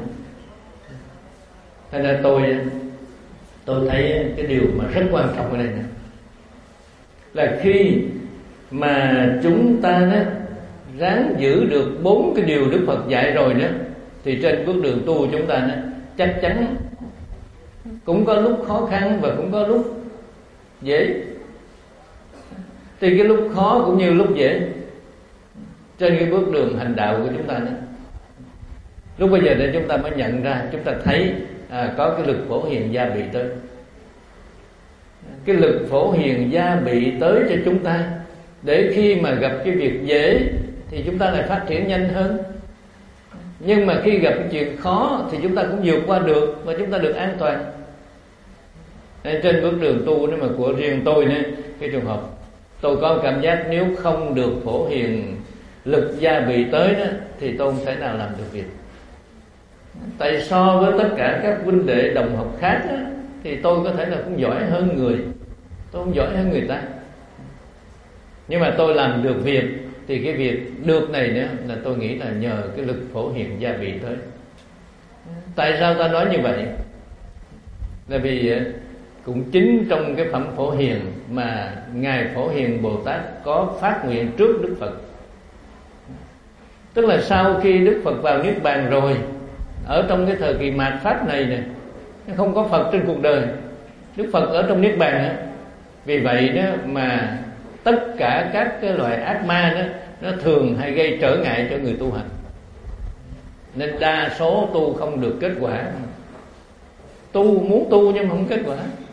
Thành ra tôi tôi thấy cái điều mà rất quan trọng ở đây nữa, là khi mà chúng ta đó ráng giữ được bốn cái điều Đức Phật dạy rồi đó, thì trên bước đường tu chúng ta đó, chắc chắn cũng có lúc khó khăn và cũng có lúc dễ. Thì cái lúc khó cũng như lúc dễ trên cái bước đường hành đạo của chúng ta đó. Lúc bây giờ để chúng ta mới nhận ra, chúng ta thấy à, có cái lực Phổ Hiền gia bị tới. Cái lực Phổ Hiền gia bị tới cho chúng ta, để khi mà gặp cái việc dễ thì chúng ta lại phát triển nhanh hơn. Nhưng mà khi gặp cái chuyện khó thì chúng ta cũng vượt qua được, và chúng ta được an toàn. Nên trên bước đường tu nếu mà của riêng tôi nữa, cái trường hợp tôi có cảm giác nếu không được Phổ Hiền lực gia bị tới đó, thì tôi không thể nào làm được việc. Tại so với tất cả các huynh đệ đồng học khác đó, thì tôi có thể là cũng giỏi hơn người, tôi không giỏi hơn người ta. Nhưng mà tôi làm được việc, thì cái việc được này nữa là tôi nghĩ là nhờ cái lực Phổ Hiền gia bị tới. Tại sao ta nói như vậy? Là vì cũng chính trong cái phẩm Phổ Hiền mà Ngài Phổ Hiền Bồ Tát có phát nguyện trước Đức Phật. Tức là sau khi Đức Phật vào Niết Bàn rồi, ở trong cái thời kỳ mạt Pháp này nè, không có Phật trên cuộc đời, Đức Phật ở trong Niết Bàn á. Vì vậy đó mà tất cả các cái loại ác ma đó, nó thường hay gây trở ngại cho người tu hành, nên đa số tu không được kết quả. Tu muốn tu nhưng mà không kết quả,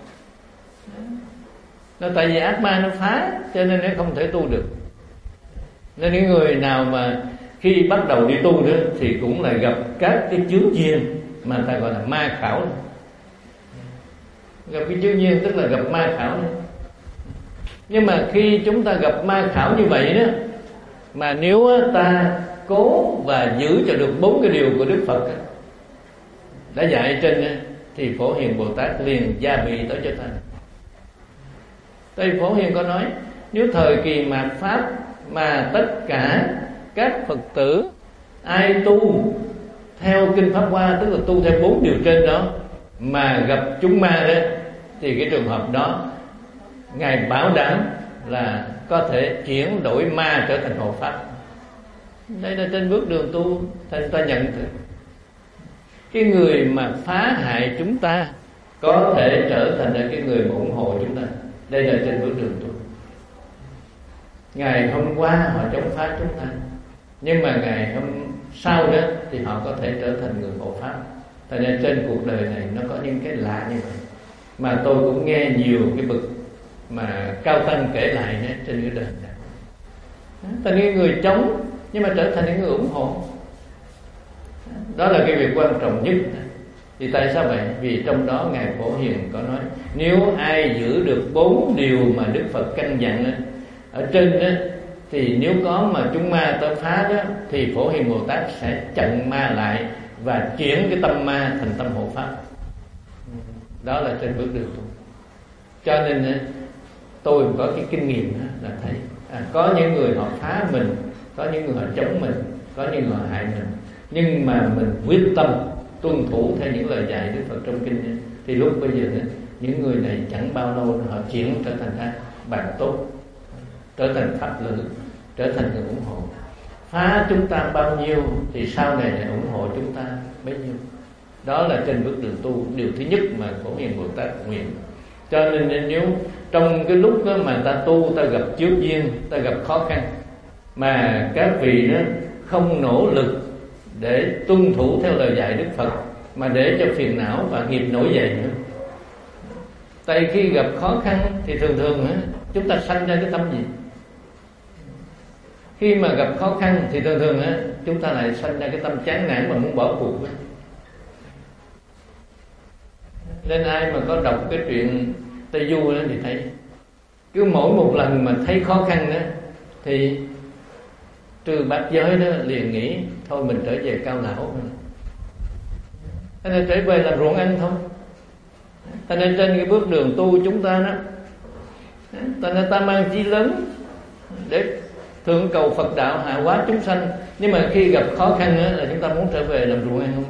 nó tại vì ác ma nó phá, cho nên nó không thể tu được. Nên những người nào mà khi bắt đầu đi tu đó thì cũng là gặp các cái chướng duyên mà người ta gọi là ma khảo. Gặp cái chướng duyên tức là gặp ma khảo đó. Nhưng mà khi chúng ta gặp ma khảo như vậy đó, mà nếu ta cố và giữ cho được bốn cái điều của Đức Phật đã dạy trên, thì Phổ Hiền Bồ Tát liền gia bị tới cho ta. Tây Phổ Hiền có nói, nếu thời kỳ mạt Pháp mà tất cả các Phật tử ai tu theo Kinh Pháp Hoa, tức là tu theo bốn điều trên đó, mà gặp chúng ma đó, thì cái trường hợp đó Ngài bảo đảm là có thể chuyển đổi ma trở thành hộ pháp. Đây là trên bước đường tu, thành ta nhận thức cái người mà phá hại chúng ta có thể trở thành là cái người mà ủng hộ chúng ta. Đây là trên bước đường tu. Ngày hôm qua họ chống phá chúng ta, nhưng mà ngày hôm sau đó thì họ có thể trở thành người hộ pháp. Tại nên trên cuộc đời này nó có những cái lạ như vậy, mà tôi cũng nghe nhiều cái bậc mà cao tăng kể lại nhé, trên cái đời này. Thành những người chống nhưng mà trở thành những người ủng hộ. Đó là cái việc quan trọng nhất. Thì tại sao vậy? Vì trong đó Ngài Phổ Hiền có nói, nếu ai giữ được bốn điều mà Đức Phật căn dặn ở trên đó, thì nếu có mà chúng ma tới phá đó, thì Phổ Hiền Bồ Tát sẽ chặn ma lại và chuyển cái tâm ma thành tâm hộ pháp. Đó là trên bước đường tu. Cho nên tôi có cái kinh nghiệm là thấy à, có những người họ phá mình, có những người họ chống mình, có những người họ hại mình, nhưng mà mình quyết tâm tuân thủ theo những lời dạy Đức Phật trong kinh, thì lúc bây giờ những người này chẳng bao lâu họ chuyển trở thành ra bạn tốt, trở thành pháp lực, trở thành người ủng hộ. Phá chúng ta bao nhiêu thì sau này lại ủng hộ chúng ta bấy nhiêu. Đó là trên bước đường tu, điều thứ nhất mà Phổ Hiền Bồ Tát nguyện. Cho nên nếu trong cái lúc đó mà ta tu, ta gặp chướng duyên, ta gặp khó khăn, mà các vị đó không nỗ lực để tuân thủ theo lời dạy Đức Phật, mà để cho phiền não và nghiệp nổi dậy nữa. Tại khi gặp khó khăn thì thường thường chúng ta sanh ra cái tâm gì? Khi mà gặp khó khăn thì thường thường chúng ta lại sanh ra cái tâm chán nản và muốn bỏ cuộc. Nên ai mà có đọc cái chuyện Tây Du đó thì thấy, cứ mỗi một lần mà thấy khó khăn đó thì trừ bát giới đó liền nghĩ thôi mình trở về Cao Lão, thế nên trở về làm ruộng ăn thôi. Thế nên trên cái bước đường tu chúng ta đó, ta nên ta mang chí lớn để thượng cầu Phật đạo, hạ hóa chúng sanh. Nhưng mà khi gặp khó khăn đó, là chúng ta muốn trở về làm ruộng ăn không?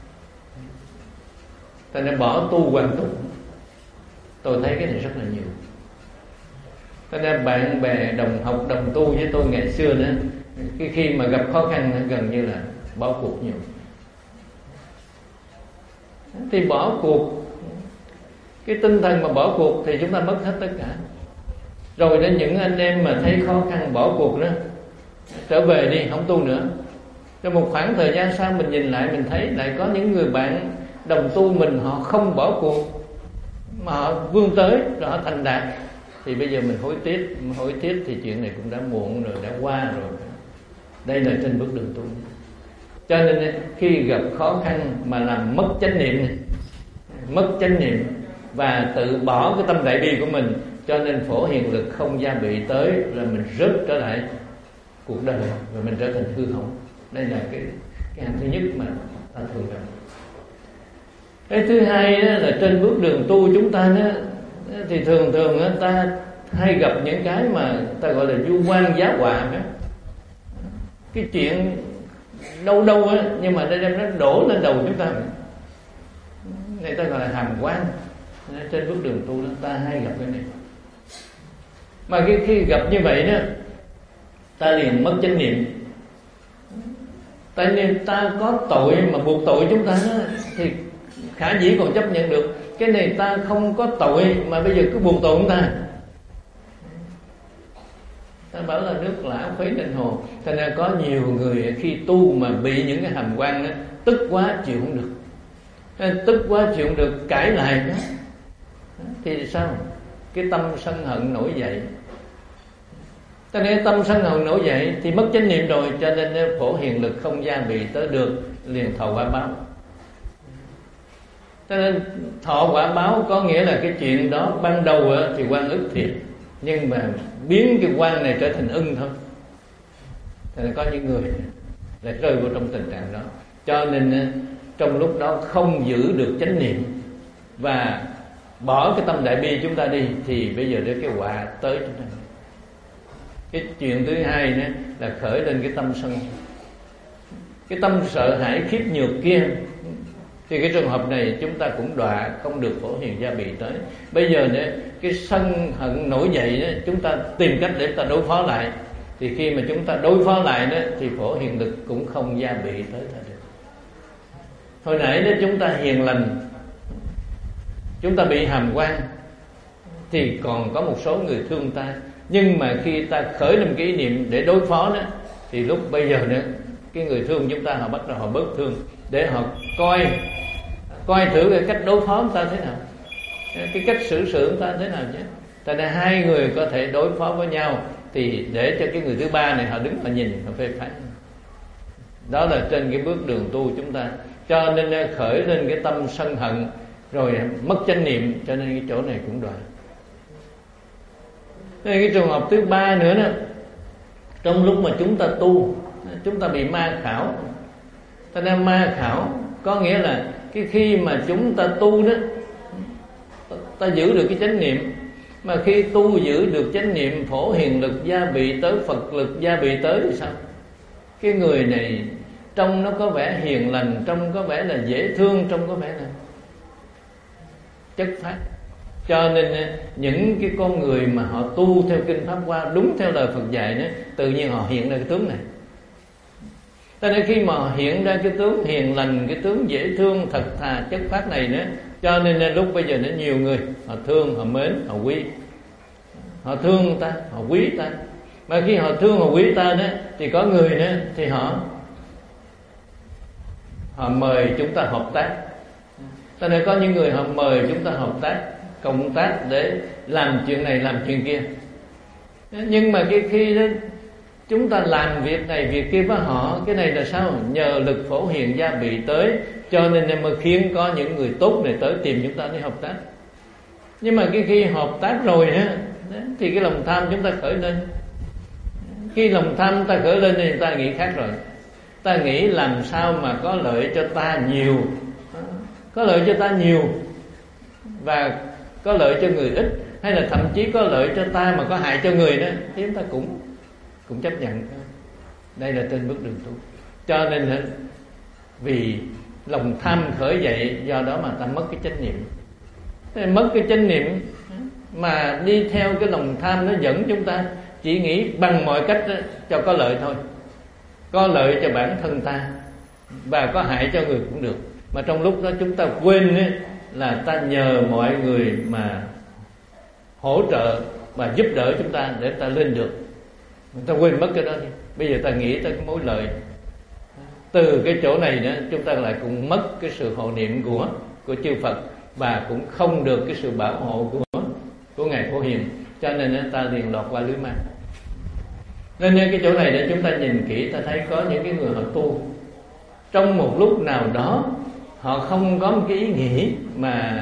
Ta nên bỏ tu hoàn toàn. Tôi thấy cái này rất là nhiều. Cho nên bạn bè đồng học đồng tu với tôi ngày xưa nữa, khi, khi mà gặp khó khăn gần như là bỏ cuộc nhiều. Thì bỏ cuộc, cái tinh thần mà bỏ cuộc thì chúng ta mất hết tất cả. Rồi đến những anh em mà thấy khó khăn bỏ cuộc đó, trở về đi, không tu nữa. Trong một khoảng thời gian sau mình nhìn lại, mình thấy lại có những người bạn đồng tu mình, họ không bỏ cuộc mà họ vươn tới rồi họ thành đạt. Thì bây giờ mình hối tiếc, hối tiếc thì chuyện này cũng đã muộn rồi, đã qua rồi. Đây là trên bước đường tu. Cho nên khi gặp khó khăn mà làm mất chánh niệm, mất chánh niệm và tự bỏ cái tâm đại bi của mình, cho nên Phổ Hiền lực không gia bị tới, là mình rớt trở lại cuộc đời và mình trở thành hư hỏng. Đây là cái cái hành thứ nhất mà ta thường gặp. Cái thứ hai đó là trên bước đường tu chúng ta đó, thì thường thường đó, ta hay gặp những cái mà ta gọi là du quan giá họa đó. Cái chuyện đâu đâu á, nhưng mà đây đem nó đổ lên đầu chúng ta, này ta gọi là hàm quan. Trên bước đường tu đó ta hay gặp cái này. Mà khi, khi gặp như vậy đó, ta liền mất chánh niệm. Tại nên ta có tội mà buộc tội chúng ta đó, thì khả dĩ còn chấp nhận được. Cái này ta không có tội mà bây giờ cứ buộc tội chúng ta. Ta bảo là nước lã khuấy nên hồ. Thành ra có nhiều người khi tu mà bị những cái hàm quan đó, tức quá chịu không được, tức quá chịu không được, cãi lại đó. Thì sao? Cái tâm sân hận nổi dậy. Cho nên tâm sân hận nổi dậy thì mất chánh niệm rồi. Cho nên Phổ Hiền Lực không gia bị tới được, liền thọ quả báo. Cho nên thọ quả báo có nghĩa là cái chuyện đó ban đầu thì quan ức thiệt, nhưng mà biến cái quan này trở thành ưng thôi. Cho nên có những người lại rơi vào trong tình trạng đó. Cho nên trong lúc đó không giữ được chánh niệm và bỏ cái tâm đại bi chúng ta đi, thì bây giờ đến cái quả tới chúng ta. Cái chuyện thứ hai nữa là khởi lên cái tâm sân, cái tâm sợ hãi khiếp nhược kia. Thì cái trường hợp này chúng ta cũng đọa không được Phổ Hiền gia bị tới. Bây giờ nữa cái sân hận nổi dậy đó, chúng ta tìm cách để ta đối phó lại. Thì khi mà chúng ta đối phó lại đó, thì Phổ Hiền Lực cũng không gia bị tới ta được. Hồi nãy đó chúng ta hiền lành, chúng ta bị hàm quan, thì còn có một số người thương ta. Nhưng mà khi ta khởi lên cái ý niệm để đối phó đó, thì lúc bây giờ nữa cái người thương chúng ta họ bắt đầu họ bớt thương, để họ coi coi thử cái cách đối phó chúng ta thế nào, cái cách xử sự chúng ta thế nào chứ. Tại nên hai người có thể đối phó với nhau, thì để cho cái người thứ ba này họ đứng họ nhìn, họ phê phán. Đó là trên cái bước đường tu chúng ta. Cho nên khởi lên cái tâm sân hận, rồi mất chánh niệm, cho nên cái chỗ này cũng đoạn. Nên cái trường hợp thứ ba nữa đó, trong lúc mà chúng ta tu, chúng ta bị ma khảo. Cho nên ma khảo có nghĩa là cái khi mà chúng ta tu đó, ta giữ được cái chánh niệm. Mà khi tu giữ được chánh niệm, Phổ Hiền Lực gia bị tới, Phật lực gia bị tới thì sao? Cái người này trông nó có vẻ hiền lành, trông có vẻ là dễ thương, trông có vẻ là chất phát. Cho nên những cái con người mà họ tu theo kinh Pháp Hoa, đúng theo lời Phật dạy đó, tự nhiên họ hiện ra cái tướng này. Cho nên khi mà họ hiện ra cái tướng hiền lành, cái tướng dễ thương, thật thà, chất phát này nữa, cho nên lúc bây giờ nó nhiều người họ thương, họ mến, họ quý. Họ thương ta, họ quý ta. Mà khi họ thương, họ quý ta đó, thì có người nữa thì họ họ mời chúng ta hợp tác. Cho nên có những người họ mời chúng ta hợp tác, cộng tác để làm chuyện này, làm chuyện kia. Nhưng mà cái khi đó chúng ta làm việc này, việc kia với họ, cái này là sao? Nhờ lực Phổ Hiền gia bị tới, cho nên mới khiến có những người tốt này tới tìm chúng ta để hợp tác. Nhưng mà cái khi hợp tác rồi á, thì cái lòng tham chúng ta khởi lên. Khi lòng tham ta khởi lên thì người ta nghĩ khác rồi. Ta nghĩ làm sao mà có lợi cho ta nhiều, có lợi cho ta nhiều và có lợi cho người ít, hay là thậm chí có lợi cho ta mà có hại cho người đó, thì chúng ta cũng cũng chấp nhận. Đây là trên bước đường tu. Cho nên vì lòng tham khởi dậy, do đó mà ta mất cái chánh niệm. Mất cái chánh niệm mà đi theo cái lòng tham, nó dẫn chúng ta chỉ nghĩ bằng mọi cách cho có lợi thôi, có lợi cho bản thân ta và có hại cho người cũng được. Mà trong lúc đó chúng ta quên ấy, là ta nhờ mọi người mà hỗ trợ và giúp đỡ chúng ta để ta lên được. Ta quên mất cái đó đi. Bây giờ ta nghĩ tới cái mối lợi. Từ cái chỗ này nữa, chúng ta lại cũng mất cái sự hộ niệm của của chư Phật, và cũng không được cái sự bảo hộ của của ngài Phổ Hiền. Cho nên ta liền lọt qua lưới ma. Nên cái chỗ này để chúng ta nhìn kỹ, ta thấy có những cái người họ tu, trong một lúc nào đó họ không có một cái ý nghĩ mà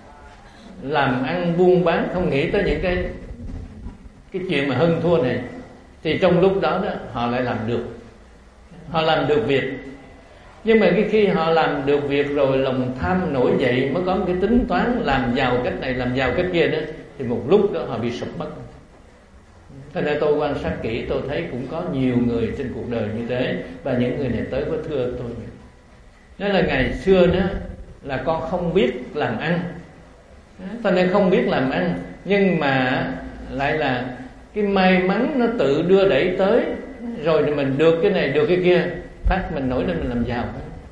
làm ăn buôn bán, không nghĩ tới những cái cái chuyện mà hơn thua này, thì trong lúc đó, đó họ lại làm được, họ làm được việc. Nhưng mà cái khi họ làm được việc rồi, lòng tham nổi dậy, mới có một cái tính toán làm giàu cách này, làm giàu cách kia đó, thì một lúc đó họ bị sụp mất. Thế nên tôi quan sát kỹ, tôi thấy cũng có nhiều người trên cuộc đời như thế. Và những người này tới với thưa tôi, nói là ngày xưa đó là con không biết làm ăn, Ta nên không biết làm ăn, nhưng mà lại là cái may mắn nó tự đưa đẩy tới, rồi thì mình được cái này được cái kia, phát mình nổi lên mình làm giàu.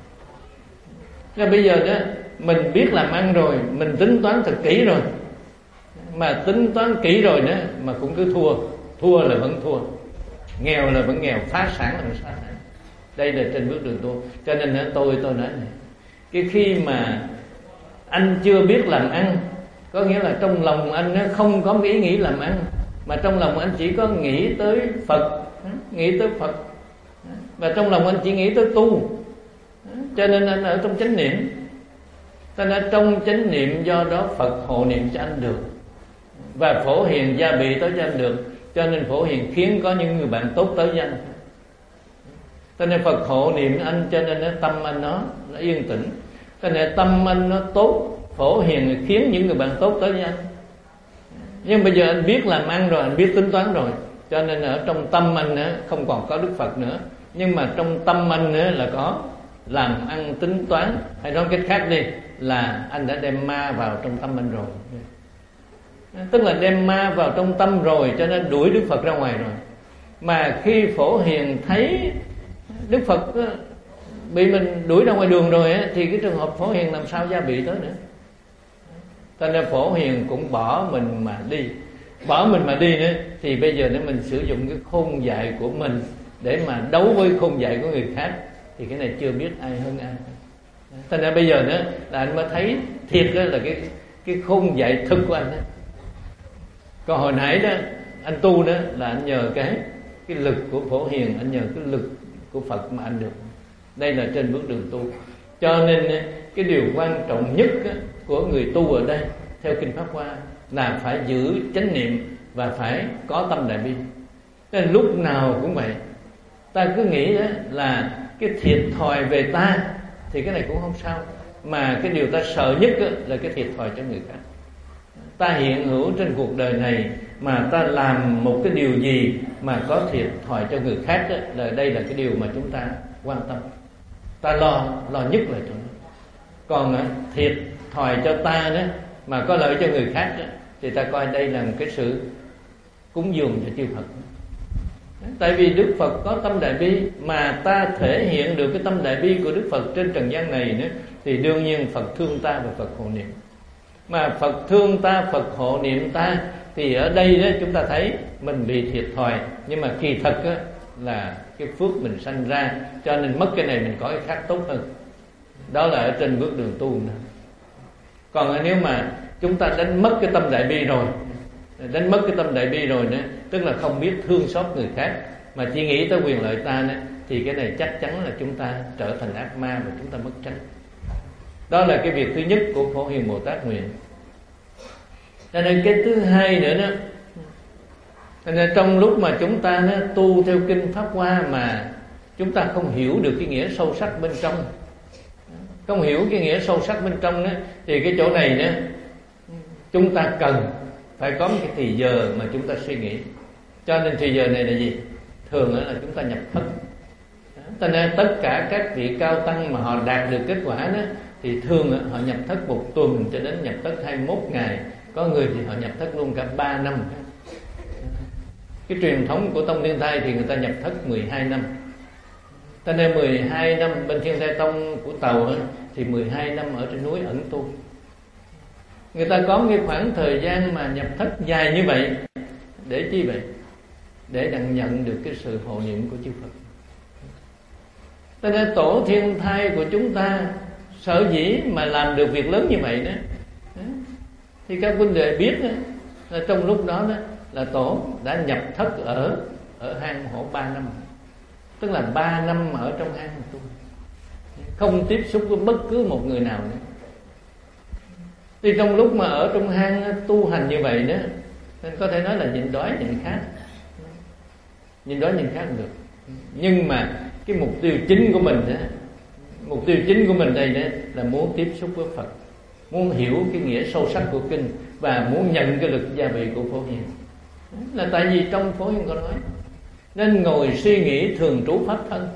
Nên bây giờ đó mình biết làm ăn rồi, mình tính toán thật kỹ rồi, mà tính toán kỹ rồi nữa mà cũng cứ thua, thua là vẫn thua, nghèo là vẫn nghèo, phá sản là vẫn phá sản. Đây là trên bước đường tu. Cho nên nữa tôi tôi nói này, cái khi mà anh chưa biết làm ăn, có nghĩa là trong lòng anh nó không có ý nghĩ làm ăn, mà trong lòng anh chỉ có nghĩ tới Phật, nghĩ tới Phật, và trong lòng anh chỉ nghĩ tới tu, cho nên anh ở trong chánh niệm. Cho nên trong chánh niệm, do đó Phật hộ niệm cho anh được, và Phổ Hiền gia bị tới cho anh được. Cho nên Phổ Hiền khiến có những người bạn tốt tới với anh. Cho nên Phật hộ niệm anh, cho nên tâm anh nó, nó yên tĩnh. Cho nên tâm anh nó tốt, Phổ Hiền khiến những người bạn tốt tới với anh. Nhưng bây giờ anh biết làm ăn rồi, anh biết tính toán rồi, cho nên ở trong tâm anh nữa, không còn có Đức Phật nữa, nhưng mà trong tâm anh nữa là có làm ăn tính toán. Hay nói cách khác đi, là anh đã đem ma vào trong tâm anh rồi. Tức là đem ma vào trong tâm rồi, cho nên đuổi Đức Phật ra ngoài rồi. Mà khi Phổ Hiền thấy Đức Phật bị mình đuổi ra ngoài đường rồi á, thì cái trường hợp Phổ Hiền làm sao gia bị tới nữa. Cho nên Phổ Hiền cũng bỏ mình mà đi. Bỏ mình mà đi nữa, thì bây giờ nếu mình sử dụng cái khôn dạy của mình để mà đấu với khôn dạy của người khác, thì cái này chưa biết ai hơn ai. Cho nên bây giờ nữa là anh mới thấy thiệt đó là cái cái khôn dạy thực của anh đó. Còn hồi nãy đó anh tu đó là anh nhờ cái cái lực của Phổ Hiền, anh nhờ cái lực của Phật mà anh được. Đây là trên bước đường tu. Cho nên cái điều quan trọng nhất của người tu ở đây theo Kinh Pháp Hoa là phải giữ chánh niệm và phải có tâm đại bi. Nên lúc nào cũng vậy, ta cứ nghĩ đó là cái thiệt thòi về ta thì cái này cũng không sao, mà cái điều ta sợ nhất là cái thiệt thòi cho người khác. Ta hiện hữu trên cuộc đời này mà ta làm một cái điều gì mà có thiệt thòi cho người khác đó, là đây là cái điều mà chúng ta quan tâm. Ta lo lo nhất là chỗ đó. Còn thiệt thòi cho ta đó mà có lợi cho người khác đó, thì ta coi đây là một cái sự cúng dường cho chư Phật. Tại vì Đức Phật có tâm đại bi, mà ta thể hiện được cái tâm đại bi của Đức Phật trên trần gian này nữa, thì đương nhiên Phật thương ta và Phật hộ niệm. Mà Phật thương ta, Phật hộ niệm ta, thì ở đây đó chúng ta thấy mình bị thiệt thòi, nhưng mà kỳ thật đó là cái phước mình sanh ra, cho nên mất cái này mình có cái khác tốt hơn. Đó là ở trên bước đường tu nữa. Còn nếu mà chúng ta đánh mất cái tâm đại bi rồi, đánh mất cái tâm đại bi rồi nữa, tức là không biết thương xót người khác mà chỉ nghĩ tới quyền lợi ta nữa, thì cái này chắc chắn là chúng ta trở thành ác ma và chúng ta mất tránh. Đó là cái việc thứ nhất của Phổ Hiền Bồ Tát nguyện. Cho nên cái thứ hai nữa đó, cho nên trong lúc mà chúng ta nó tu theo Kinh Pháp Hoa mà chúng ta không hiểu được cái nghĩa sâu sắc bên trong, không hiểu cái nghĩa sâu sắc bên trong đó, thì cái chỗ này đó chúng ta cần phải có một cái thì giờ mà chúng ta suy nghĩ. Cho nên thì giờ này là gì? Thường là chúng ta nhập thất. Cho nên tất cả các vị cao tăng mà họ đạt được kết quả đó, thì thường họ nhập thất một tuần cho đến nhập thất hai mươi mốt ngày. Có người thì họ nhập thất luôn cả ba năm. Cái truyền thống của Tông Thiên Thai thì người ta nhập thất mười hai năm. Cho nên mười hai năm bên Thiên Thai Tông của Tàu thì mười hai năm ở trên núi ẩn tu. Người ta có cái khoảng thời gian mà nhập thất dài như vậy để chi vậy? Để đặng nhận được cái sự hộ niệm của chư Phật. Cho nên tổ Thiên Thai của chúng ta sở dĩ mà làm được việc lớn như vậy đó, thì các huynh đệ biết đó, là trong lúc đó, đó là tổ đã nhập thất ở ở hang hộ ba năm, tức là ba năm ở trong hang tu, không tiếp xúc với bất cứ một người nào nữa. Thì trong lúc mà ở trong hang tu hành như vậy đó, nên có thể nói là nhịn đói nhịn khát, nhịn đói nhịn khát được. Nhưng mà cái mục tiêu chính của mình đó, mục tiêu chính của mình đây đó là muốn tiếp xúc với Phật, muốn hiểu cái nghĩa sâu sắc của kinh và muốn nhận cái lực gia vị của Phổ Hiền. Là tại vì trong Phổ Hiền có nói nên ngồi suy nghĩ thường trú pháp thân.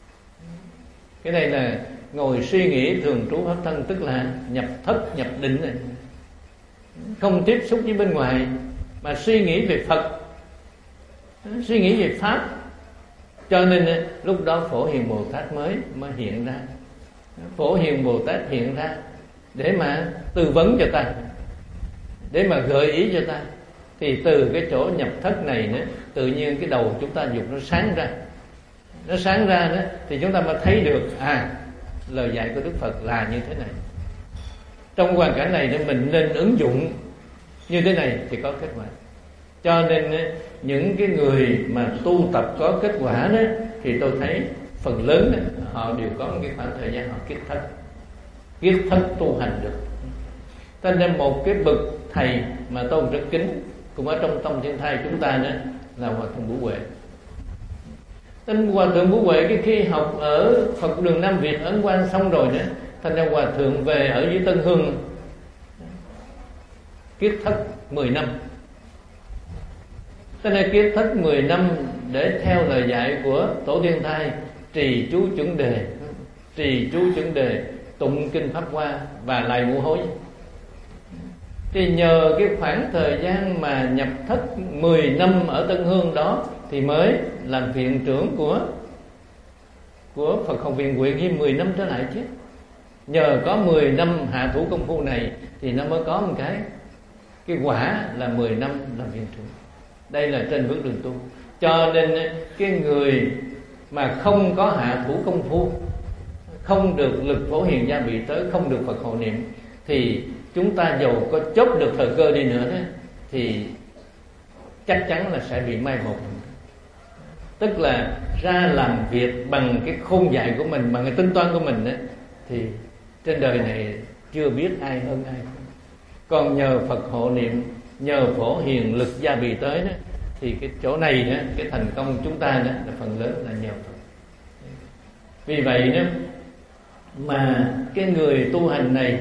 Cái này là ngồi suy nghĩ thường trú pháp thân, tức là nhập thất nhập định này. không tiếp xúc với bên ngoài, mà suy nghĩ về Phật, suy nghĩ về Pháp. Cho nên lúc đó Phổ Hiền Bồ Tát mới mới hiện ra. Phổ Hiền Bồ Tát hiện ra để mà tư vấn cho ta, để mà gợi ý cho ta. Thì từ cái chỗ nhập thất này nữa, tự nhiên cái đầu chúng ta dục nó sáng ra. Nó sáng ra đó thì chúng ta mới thấy được à, lời dạy của Đức Phật là như thế này. Trong hoàn cảnh này thì mình nên ứng dụng như thế này thì có kết quả. Cho nên những cái người mà tu tập có kết quả đó, thì tôi thấy phần lớn đó, họ đều có một cái khoảng thời gian họ kiết thất, kiết thất tu hành được. Cho nên một cái bậc thầy mà tôi rất kính cũng ở trong tông Thiên Thai chúng ta nữa là Hòa Thượng Vũ Huệ. Nên Hòa Thượng Vũ Huệ cái khi học ở Phật đường Nam Việt Ấn Quang xong rồi nữa, thành ra Hòa Thượng về ở dưới Tân Hương kiết thất mười năm. Cho nên kiết thất mười năm để theo lời dạy của Tổ Thiên Thai, trì chú chuẩn đề, trì chú chuẩn đề, tụng kinh Pháp Hoa và lại ngũ hối. Thì nhờ cái khoảng thời gian mà nhập thất mười năm ở Tân Hương đó thì mới làm viện trưởng của của Phật học viện Huệ Nghiêm mười năm trở lại chứ. Nhờ có mười năm hạ thủ công phu này thì nó mới có một cái cái quả là mười năm làm viện trưởng. Đây là trên bước đường tu. Cho nên cái người mà không có hạ thủ công phu, không được lực Phổ Hiền gia bị tới, không được Phật hộ niệm, thì chúng ta dầu có chốt được thời cơ đi nữa đó, thì chắc chắn là sẽ bị mai một. Tức là ra làm việc bằng cái khôn dại của mình, bằng cái tính toán của mình đó, thì trên đời này chưa biết ai hơn ai. Còn nhờ Phật hộ niệm, nhờ Phổ Hiền lực gia bị tới đó, thì cái chỗ này đó, cái thành công chúng ta đó là phần lớn là nhờ Phật. Vì vậy đó mà cái người tu hành này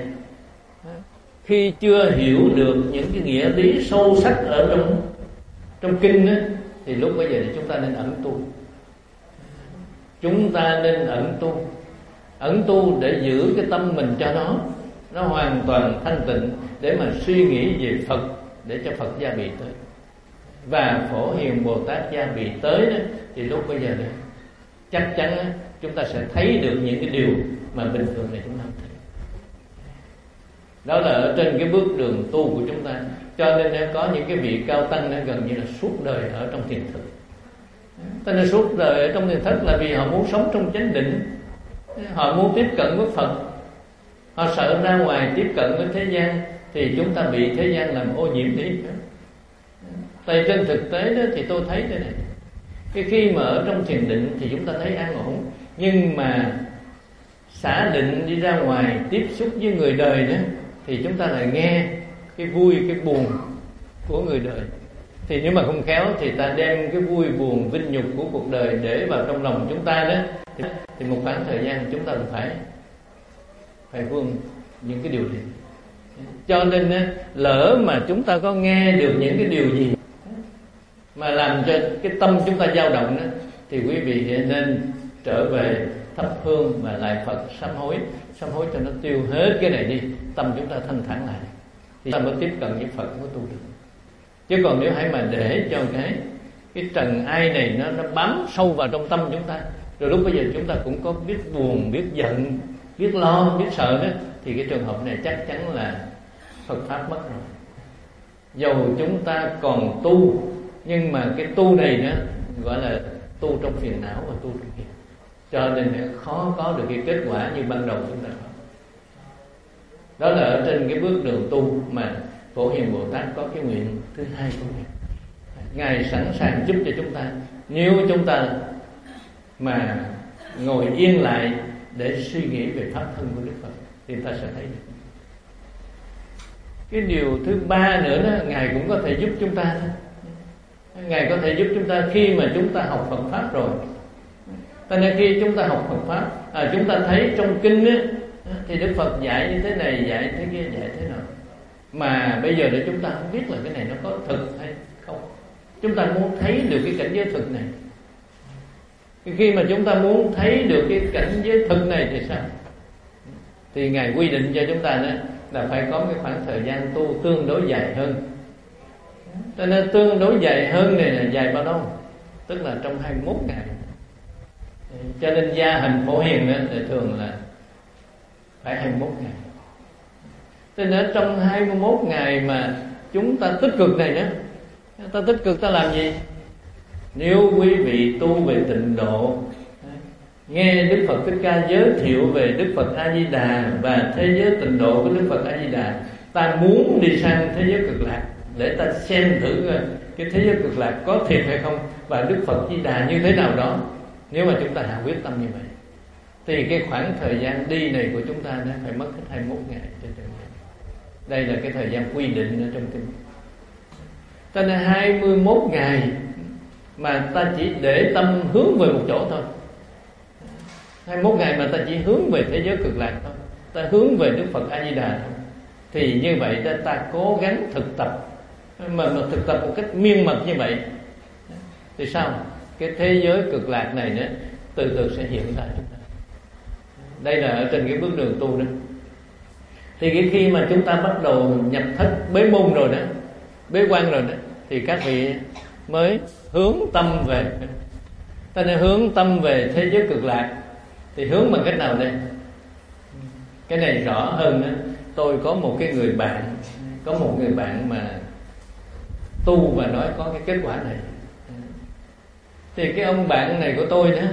khi chưa hiểu được những cái nghĩa lý sâu sắc ở trong trong kinh đó, thì lúc bây giờ thì chúng ta nên ẩn tu. Chúng ta nên ẩn tu, ẩn tu để giữ cái tâm mình cho nó nó hoàn toàn thanh tịnh, để mà suy nghĩ về Phật, để cho Phật gia bị tới. Và Phổ Hiền Bồ Tát gia bị tới đó, thì lúc bây giờ đó, chắc chắn đó, chúng ta sẽ thấy được những cái điều mà bình thường này chúng ta không thấy. Đó là ở trên cái bước đường tu của chúng ta. Cho nên có những cái vị cao tăng đó, gần như là suốt đời ở trong thiền thất. Cho nên suốt đời ở trong thiền thất là vì họ muốn sống trong chánh định, họ muốn tiếp cận với Phật. Họ sợ ra ngoài tiếp cận với thế gian thì chúng ta bị thế gian làm ô nhiễm đi. Tại trên thực tế đó thì tôi thấy thế này, cái khi mà ở trong thiền định thì chúng ta thấy an ổn, nhưng mà xả định đi ra ngoài tiếp xúc với người đời đó, thì chúng ta lại nghe cái vui cái buồn của người đời. Thì nếu mà không khéo thì ta đem cái vui buồn vinh nhục của cuộc đời để vào trong lòng chúng ta đó, thì, thì một khoảng thời gian chúng ta phải phải vương những cái điều gì. Cho nên lỡ mà chúng ta có nghe được những cái điều gì mà làm cho cái tâm chúng ta dao động đó, thì quý vị nên trở về thắp hương và lại Phật sám hối, sám hối cho nó tiêu hết cái này đi, tâm chúng ta thanh thản lại, thì ta mới tiếp cận với Phật mới tu được. Chứ còn nếu hãy mà để cho cái cái trần ai này nó nó bám sâu vào trong tâm chúng ta, rồi lúc bây giờ chúng ta cũng có biết buồn, biết giận, biết lo, biết sợ đó, thì cái trường hợp này chắc chắn là Phật pháp mất rồi. Dầu chúng ta còn tu, nhưng mà cái tu này đó gọi là tu trong phiền não và tu trong nghiệp, cho nên khó có được cái kết quả như ban đầu chúng ta có. Đó là ở trên cái bước đường tu mà Phổ Hiền Bồ Tát có cái nguyện thứ hai của Ngài. Ngài sẵn sàng giúp cho chúng ta, nếu chúng ta mà ngồi yên lại để suy nghĩ về pháp thân của Đức Phật, thì ta sẽ thấy được. Cái điều thứ ba nữa đó, Ngài cũng có thể giúp chúng ta. Ngài có thể giúp chúng ta khi mà chúng ta học Phật pháp rồi. Cho nên khi chúng ta học Phật pháp, à, chúng ta thấy trong kinh á, thì Đức Phật dạy như thế này, dạy thế kia, dạy thế nào, mà bây giờ để chúng ta không biết là cái này nó có thực hay không. Chúng ta muốn thấy được cái cảnh giới thực này. Khi mà chúng ta muốn thấy được cái cảnh giới thực này thì sao? Thì Ngài quy định cho chúng ta đó là phải có cái khoảng thời gian tu tương đối dài hơn. Cho nên tương đối dài hơn này là dài bao lâu? Tức là trong hai mươi mốt ngày. Cho nên gia hành Phổ Hiền đó, thì thường là phải hai mươi mốt ngày. Cho nên trong hai mươi mốt ngày mà chúng ta tích cực này đó, ta tích cực ta làm gì? Nếu quý vị tu về tịnh độ, nghe Đức Phật Thích Ca giới thiệu về Đức Phật A Di Đà và thế giới tịnh độ của Đức Phật A Di Đà, ta muốn đi sang thế giới cực lạc để ta xem thử cái thế giới cực lạc có thiệt hay không, và Đức Phật Di Đà như thế nào đó. Nếu mà chúng ta hạ quyết tâm như vậy, thì cái khoảng thời gian đi này của chúng ta nó phải mất hết hai mươi mốt ngày trên trần gian. Đây là cái thời gian quy định ở trong kinh. Cho nên hai mươi mốt ngày mà ta chỉ để tâm hướng về một chỗ thôi, hai mươi mốt ngày mà ta chỉ hướng về thế giới cực lạc thôi, ta hướng về Đức Phật A Di Đà thôi, thì như vậy ta, ta cố gắng thực tập, mà, mà thực tập một cách miên mật như vậy, thì sao? Cái thế giới cực lạc này nữa từ từ sẽ hiện ra chúng ta. Đây là ở trên cái bước đường tu đó. Thì cái khi mà chúng ta bắt đầu nhập thất bế môn rồi đó, bế quan rồi đó, thì các vị mới hướng tâm về. Ta nên hướng tâm về thế giới cực lạc. Thì hướng bằng cách nào đây? Cái này rõ hơn đó. Tôi có một cái người bạn, có một người bạn mà tu và nói có cái kết quả này. Thì cái ông bạn này của tôi đó,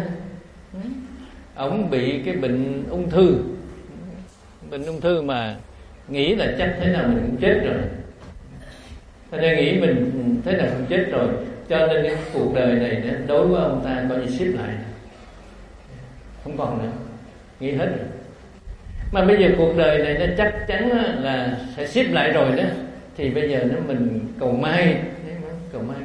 ổng bị cái bệnh ung thư, bệnh ung thư mà nghĩ là chắc thế nào mình cũng chết rồi. Thế nên nghĩ mình thế nào cũng chết rồi, cho nên cái cuộc đời này đó, đối với ông ta coi như xếp lại, không còn nữa, nghĩ hết rồi. Mà bây giờ cuộc đời này nó chắc chắn là sẽ xếp lại rồi đó, thì bây giờ nó mình cầu may, cầu may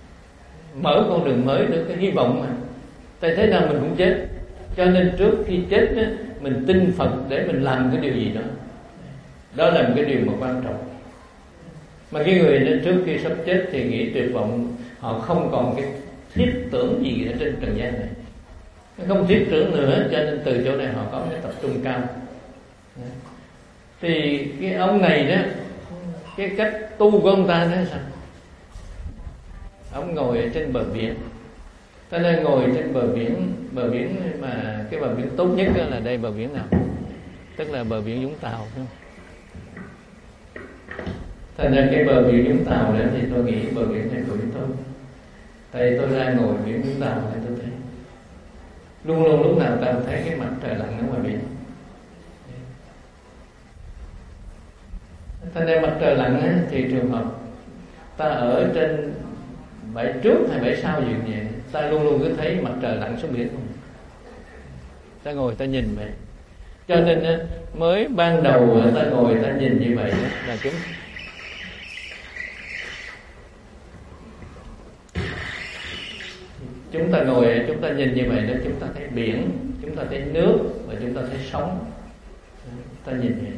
mở con đường mới nữa, cái hy vọng mà. Tại thế nào mình cũng chết, cho nên trước khi chết đó, mình tin Phật để mình làm cái điều gì đó. Đó là một cái điều mà quan trọng. Mà cái người đó trước khi sắp chết thì nghĩ tuyệt vọng, họ không còn cái thiết tưởng gì ở trên trần gian này, không thiết tưởng nữa, cho nên từ chỗ này họ có cái tập trung cao. Thì cái ông này đó, cái cách tu của ông ta đó sao? Ông ngồi ở trên bờ biển. Ta nên ngồi trên bờ biển, bờ biển mà cái bờ biển tốt nhất là đây, bờ biển nào? Tức là bờ biển Vũng Tàu. Thành ra cái bờ biển Vũng Tàu đó thì tôi nghĩ bờ biển này cũng tốt. Tại tôi ra ngồi biển Vũng Tàu thì tôi thấy luôn luôn lúc nào ta thấy cái mặt trời lặn ở ngoài biển. Thành ra mặt trời lặn á, thì trường hợp ta ở trên bãi trước hay bãi sau gì vậy, ta luôn luôn cứ thấy mặt trời lặn xuống biển. Ta ngồi ta nhìn vậy, cho nên á, mới ban đầu ta ngồi ta nhìn như vậy đó, là chúng chúng ta ngồi chúng ta nhìn như vậy đó, chúng ta thấy biển, chúng ta thấy nước và chúng ta thấy sóng, ta nhìn vậy.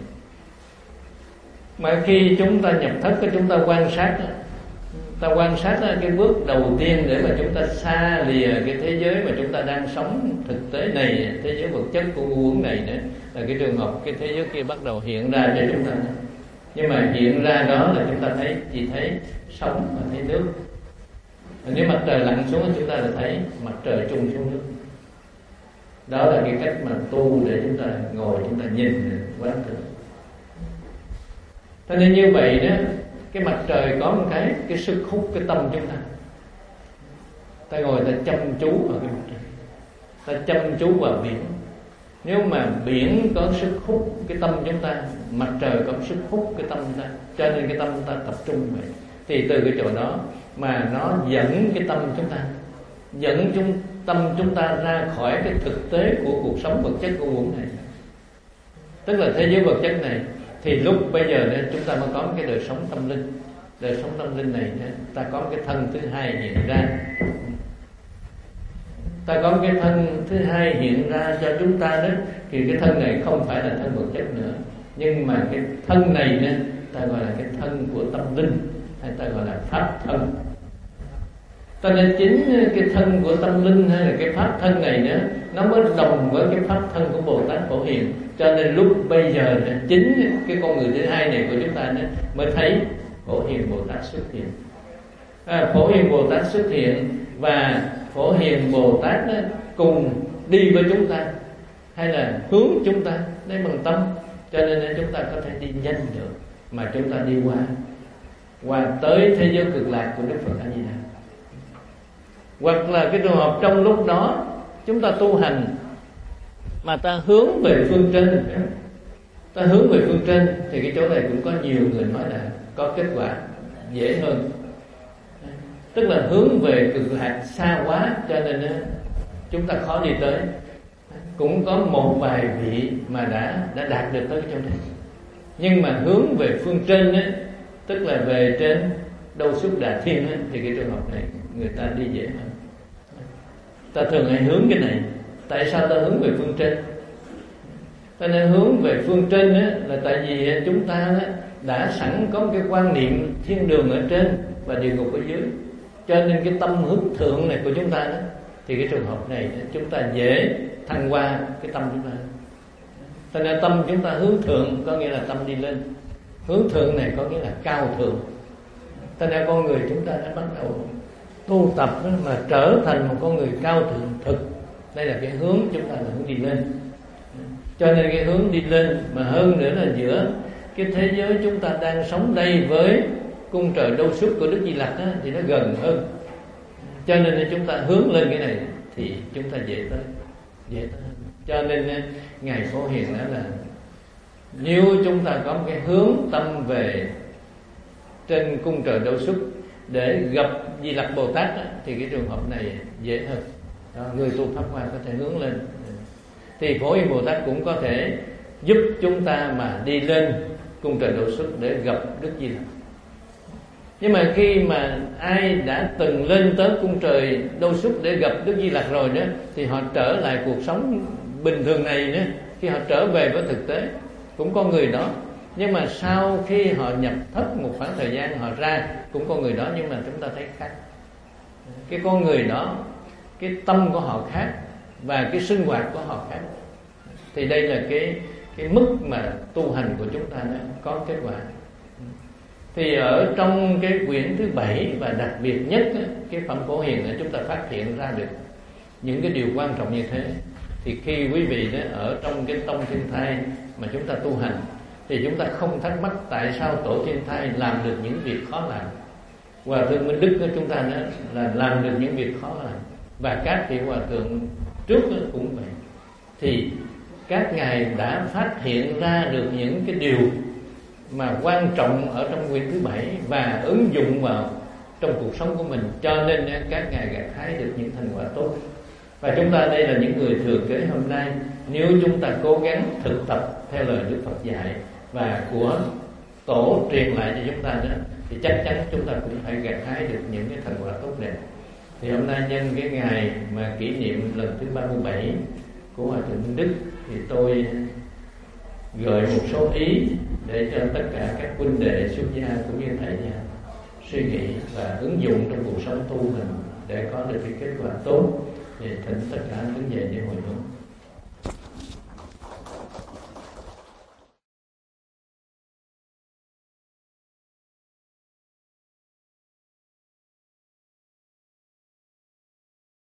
Mà khi chúng ta nhập thất, cái chúng ta quan sát, ta quan sát cái bước đầu tiên để mà chúng ta xa lìa cái thế giới mà chúng ta đang sống thực tế này, thế giới vật chất của uống này nữa, là cái trường hợp cái thế giới kia bắt đầu hiện ra cho chúng ta. Nhưng mà hiện ra đó là chúng ta thấy chỉ thấy sóng và thấy nước. Nếu mặt trời lặn xuống chúng ta là thấy mặt trời trùng xuống nước. Đó là cái cách mà tu để chúng ta ngồi chúng ta nhìn quán tưởng. Cho nên như vậy đó, cái mặt trời có một cái cái sức hút cái tâm chúng ta. Ta ngồi ta chăm chú vào cái mặt trời, ta chăm chú vào biển. Nếu mà biển có sức hút cái tâm chúng ta, mặt trời có sức hút cái tâm chúng ta, cho nên cái tâm chúng ta tập trung vậy, thì từ cái chỗ đó mà nó dẫn cái tâm chúng ta, dẫn chúng tâm chúng ta ra khỏi cái thực tế của cuộc sống vật chất của uổng này, tức là thế giới vật chất này. Thì lúc bây giờ này, chúng ta mới có một cái đời sống tâm linh. Đời sống tâm linh này ta có một cái thân thứ hai hiện ra. Ta có một cái thân thứ hai hiện ra cho chúng ta đó. Thì cái thân này không phải là thân vật chất nữa, nhưng mà cái thân này đó, ta gọi là cái thân của tâm linh, hay ta gọi là pháp thân. cho nên chính cái thân của tâm linh hay là cái pháp thân này nữa nó mới đồng với cái pháp thân của Bồ Tát Phổ Hiền. Cho nên lúc bây giờ chính cái con người thứ hai này của chúng ta mới thấy Phổ Hiền Bồ Tát xuất hiện. à, Phổ Hiền Bồ Tát xuất hiện và Phổ Hiền Bồ Tát đó cùng đi với chúng ta hay là hướng chúng ta đến bằng tâm, cho nên chúng ta có thể đi nhanh được mà chúng ta đi qua qua tới thế giới cực lạc của Đức Phật A Di Đà. Hoặc là cái trường hợp trong lúc đó chúng ta tu hành mà ta hướng về phương trên, ta hướng về phương trên thì cái chỗ này cũng có nhiều người nói là có kết quả dễ hơn, tức là hướng về cực lạc xa quá cho nên chúng ta khó đi tới. Cũng có một vài vị mà đã đã đạt được tới cái chỗ này, nhưng mà hướng về phương trên ấy, tức là về trên Đâu Xuất Đà Thiên ấy, thì cái trường hợp này người ta đi dễ hơn. Ta thường hay hướng cái này. Tại sao ta hướng về phương trên? Ta nên hướng về phương trên ấy, là tại vì chúng ta ấy, đã sẵn có cái quan niệm thiên đường ở trên và địa ngục ở dưới, cho nên cái tâm hướng thượng này của chúng ta đó, thì cái trường hợp này chúng ta dễ thăng qua cái tâm chúng ta. Cho nên tâm chúng ta hướng thượng có nghĩa là tâm đi lên. Hướng thượng này có nghĩa là cao thượng. Cho nên con người chúng ta đã bắt đầu tu tập mà trở thành một con người cao thượng thực. Đây là cái hướng chúng ta là hướng đi lên. Cho nên cái hướng đi lên mà hơn nữa là giữa cái thế giới chúng ta đang sống đây với cung trời Đâu Xuất của Đức Di Lặc á, thì nó gần hơn. Cho nên chúng ta hướng lên cái này thì chúng ta dễ tới, dễ tới. Cho nên Ngài Phổ Hiền đó là nếu chúng ta có một cái hướng tâm về trên cung trời Đâu Xuất để gặp Di Lặc Bồ Tát đó, thì cái trường hợp này dễ hơn. Đó, người tu pháp hoa có thể hướng lên. Thì Phổ Hiền Bồ Tát cũng có thể giúp chúng ta mà đi lên cung trời Đâu Xuất để gặp Đức Di Lặc. Nhưng mà khi mà ai đã từng lên tới cung trời Đâu Xuất để gặp Đức Di Lặc rồi đó, thì họ trở lại cuộc sống bình thường này nữa. Khi họ trở về với thực tế, cũng có người đó. Nhưng mà sau khi họ nhập thất một khoảng thời gian họ ra, cũng có người đó, nhưng mà chúng ta thấy khác. Cái con người đó, cái tâm của họ khác và cái sinh hoạt của họ khác. Thì đây là cái cái mức mà tu hành của chúng ta đã có kết quả. Thì ở trong cái quyển thứ bảy và đặc biệt nhất cái phẩm Phổ Hiền để chúng ta phát hiện ra được những cái điều quan trọng như thế. Thì khi quý vị đó ở trong cái tông Thiên Thai mà chúng ta tu hành, thì chúng ta không thắc mắc tại sao tổ Thiên Thai làm được những việc khó làm. Hòa thượng Minh Đức của chúng ta đó là làm được những việc khó làm, và các vị hòa thượng trước cũng vậy. Thì các ngài đã phát hiện ra được những cái điều mà quan trọng ở trong quyển thứ bảy và ứng dụng vào trong cuộc sống của mình, cho nên các ngài gặt hái được những thành quả tốt. Và chúng ta đây là những người thừa kế hôm nay, nếu chúng ta cố gắng thực tập theo lời Đức Phật dạy và của tổ truyền lại cho chúng ta đó, thì chắc chắn chúng ta cũng phải gặt hái được những cái thành quả tốt đẹp. Thì hôm nay nhân cái ngày mà kỷ niệm lần thứ ba mươi bảy của Hòa thượng Minh Đức, thì tôi gợi một số ý để cho tất cả các huynh đệ xuất gia cũng như thầy gia suy nghĩ và ứng dụng trong cuộc sống tu mình để có được cái kết quả tốt. Thì thỉnh tất cả đứng dậy để hồi hướng.